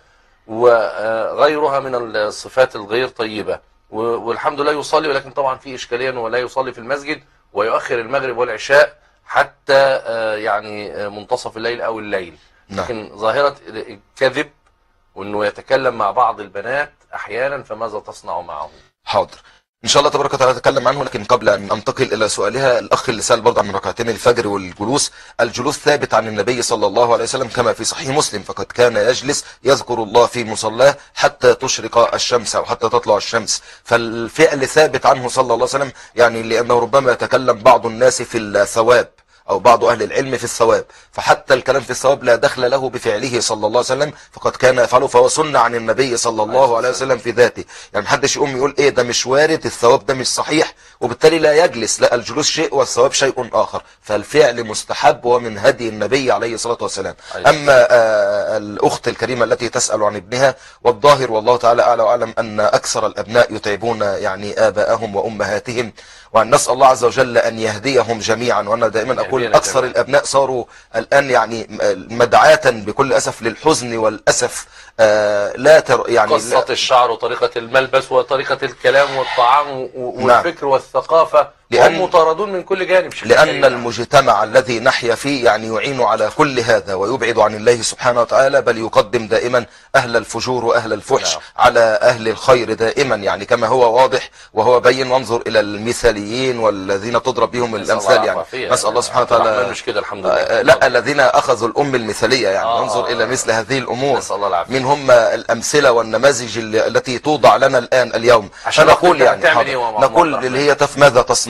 وغيرها من الصفات الغير طيبة، والحمد لله يصلي، ولكن طبعا في إشكالية ولا يصلي في المسجد ويؤخر المغرب والعشاء حتى يعني منتصف الليل أو الليل. لكن ظاهرة الكذب وأنه يتكلم مع بعض البنات أحيانا، فماذا تصنع معه؟ حاضر إن شاء الله تبارك وتعالى أتكلم عنه. لكن قبل أن أنتقل إلى سؤالها، الأخ اللي سأل برضه عن ركعتين الفجر والجلوس، الجلوس ثابت عن النبي صلى الله عليه وسلم كما في صحيح مسلم، فقد كان يجلس يذكر الله في مصلاه حتى تشرق الشمس أو حتى تطلع الشمس. فالفعل ثابت عنه صلى الله عليه وسلم، يعني لأنه ربما يتكلم بعض الناس في الثواب أو بعض أهل العلم في الثواب، فحتى الكلام في الثواب لا دخل له بفعله صلى الله عليه وسلم، فقد كان يفعله، فهو سنة عن النبي صلى الله عليه وسلم في ذاته. يعني محدش يقوم يقول إيه ده مش وارد، الثواب ده مش صحيح، وبالتالي لا يجلس. لا، الجلوس شيء والثواب شيء آخر، فالفعل مستحب ومن هدي النبي عليه الصلاة والسلام. أما الأخت الكريمة التي تسأل عن ابنها، والظاهر والله تعالى أعلى وأعلم أن أكثر الأبناء يتعبون يعني آباءهم وأمهاتهم، وأن نسأل الله عز وجل أن يهديهم جميعا. وأنا دائما أقول أكثر الأبناء صاروا الآن يعني مدعاة بكل أسف للحزن والأسف. لا يعني قصة الشعر وطريقة الملبس وطريقة الكلام والطعام والفكر والثقافة، هم مطاردون من كل جانب. لأن المجتمع الذي نحيا فيه يعني يعين على كل هذا ويبعد عن الله سبحانه وتعالى، بل يقدم دائما أهل الفجور وأهل الفحش على أهل الخير دائما، يعني كما هو واضح وهو بين. وانظر إلى المثاليين والذين تضرب بهم الأمثال، يعني نسأل الله سبحانه وتعالى مش كده الحمد لله. لا، الذين أخذوا الأم المثالية، يعني انظر إلى مثل هذه الأمور. من هم الأمثلة والنماذج التي توضع لنا الآن اليوم. فنقول يعني نقول اللي هي ماذا تصنع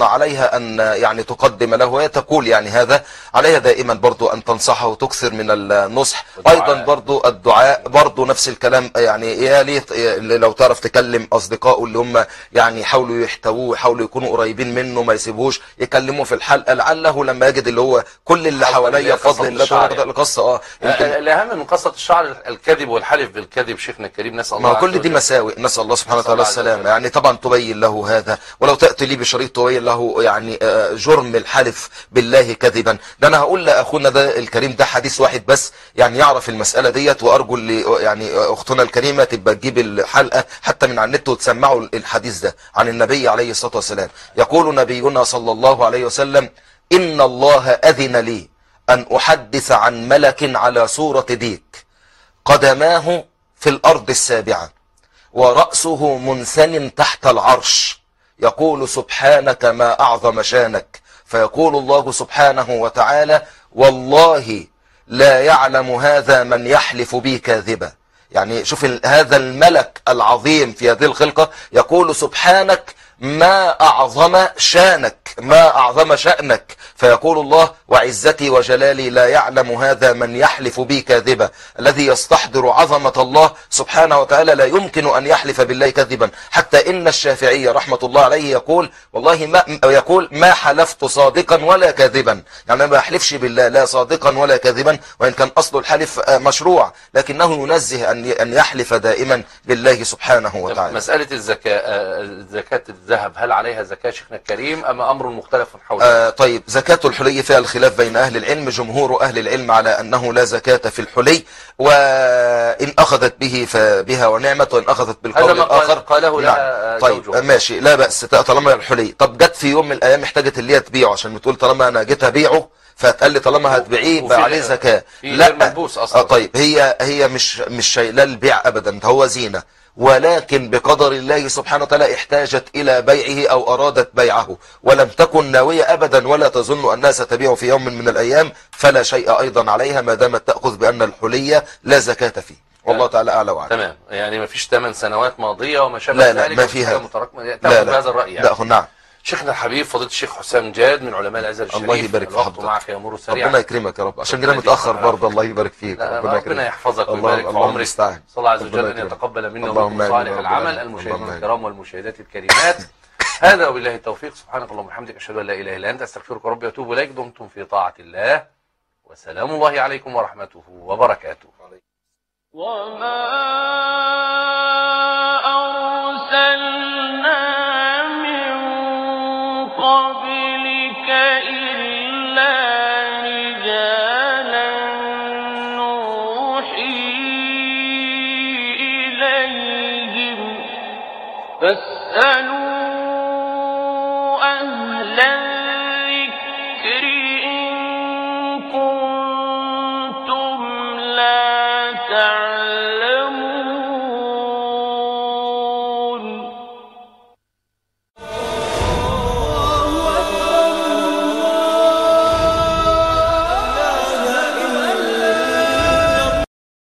وعليها أن يعني تقدم له، وهي تقول يعني هذا عليها دائما برضو أن تنصحه وتكثر من النصح. أيضا برضو الدعاء برضو نفس الكلام، يعني يا ليت لو تعرف تكلم أصدقائه اللي هم يعني يحاولوا يحتووه، يحاولوا يكونوا قريبين منه، ما يسيبوش، يكلموه في الحلقة لعله لما يجد اللي هو كل اللي حواليا بفضل الله القصة. الأهم من قصة الشعر الكذب والحلف بالكذب شيخنا الكريم، نسأل الله. ما كل دي مساوئ، نسأل الله سبحانه وتعالى السلامة. يعني طبعا تبين له هذا، ولو تأتي لي بشريط تبين له يعني جرم الحلف بالله كذبا. ده أنا هقول لأخونا ده الكريم ده حديث واحد بس يعني يعرف المسألة ديت، وأرجو يعني أختنا الكريمة تبقى تجيب الحلقة حتى من على النت وتسمعوا الحديث ده عن النبي عليه الصلاة والسلام. يقول نبينا صلى الله عليه وسلم: إن الله أذن لي أن أحدث عن ملك على صورة ديك، قدماه في الأرض السابعة، ورأسه منثن تحت العرش، يقول: سبحانك ما أعظم شانك. فيقول الله سبحانه وتعالى: والله لا يعلم هذا من يحلف بي كاذبا. يعني شوف هذا الملك العظيم في هذه الخلقة يقول: سبحانك ما أعظم شانك، ما أعظم شأنك. فيقول الله: وعزتي وجلالي لا يعلم هذا من يحلف بي كاذبا. الذي يستحضر عظمة الله سبحانه وتعالى لا يمكن أن يحلف بالله كذبا. حتى إن الشافعي رحمة الله عليه يقول: والله ما حلفت صادقا ولا كاذبا. يعني ما يحلفش بالله لا صادقا ولا كاذبا، وإن كان أصل الحلف مشروع، لكنه ينزه أن يحلف دائما بالله سبحانه وتعالى. مسألة زكاة الذهب، هل عليها زكاة شيخنا الكريم أم أمر مختلف حوله؟ طيب، زكاة الحلي فيها الخلاف بين أهل العلم. جمهور أهل العلم على أنه لا زكاة في الحلي، وإن أخذت به فبها ونعمة، وإن أخذت بالقول الآخر قاله لا. طيب ماشي، لا بأس طالما الحلي. طب جت في يوم من الأيام احتاجت اللي هي تبيعه، عشان بتقول طالما أنا جيت أبيعه فتقال لي طالما هتبيعيه بقى عليه زكاة. لا طيب، هي مش شيء البيع أبدا، هو زينة، ولكن بقدر الله سبحانه وتعالى احتاجت إلى بيعه أو أرادت بيعه، ولم تكن ناوية أبدا ولا تظن أنها ستبيعه في يوم من الأيام، فلا شيء أيضا عليها ما دامت تأخذ بأن الحلية لا زكاة فيه. والله تعالى أعلى وأعلم. تمام، يعني ما فيش 8 سنوات ماضية وما شابه ذلك. لا ما فيها متراكمة. لا بهذا الرأي يعني. لا نعم. شيخنا الحبيب فضيلة الشيخ حسام جاد من علماء الازهر الشريف، الله يبارك في حضرتك. معك يمر سريعا. ربنا يكرمك يا رب، عشان كده متاخر برضه. الله يبارك فيك. ربنا يحفظك ويبارك في عمرك. صلى الله عز وجل ان يتقبل منا ومنكم صالح العمل. المشاهدين الكرام والمشاهدات الكريمات، هذا وبالله التوفيق. سبحانك اللهم وبحمدك، اشهد ان لا اله الا انت، استغفرك ربي واتوب اليك. دمتم في طاعة الله، وسلام الله عليكم ورحمته وبركاته. وما أرسلنا من قبلك إلا رجالا نوحي إليهم فاسألوا أهل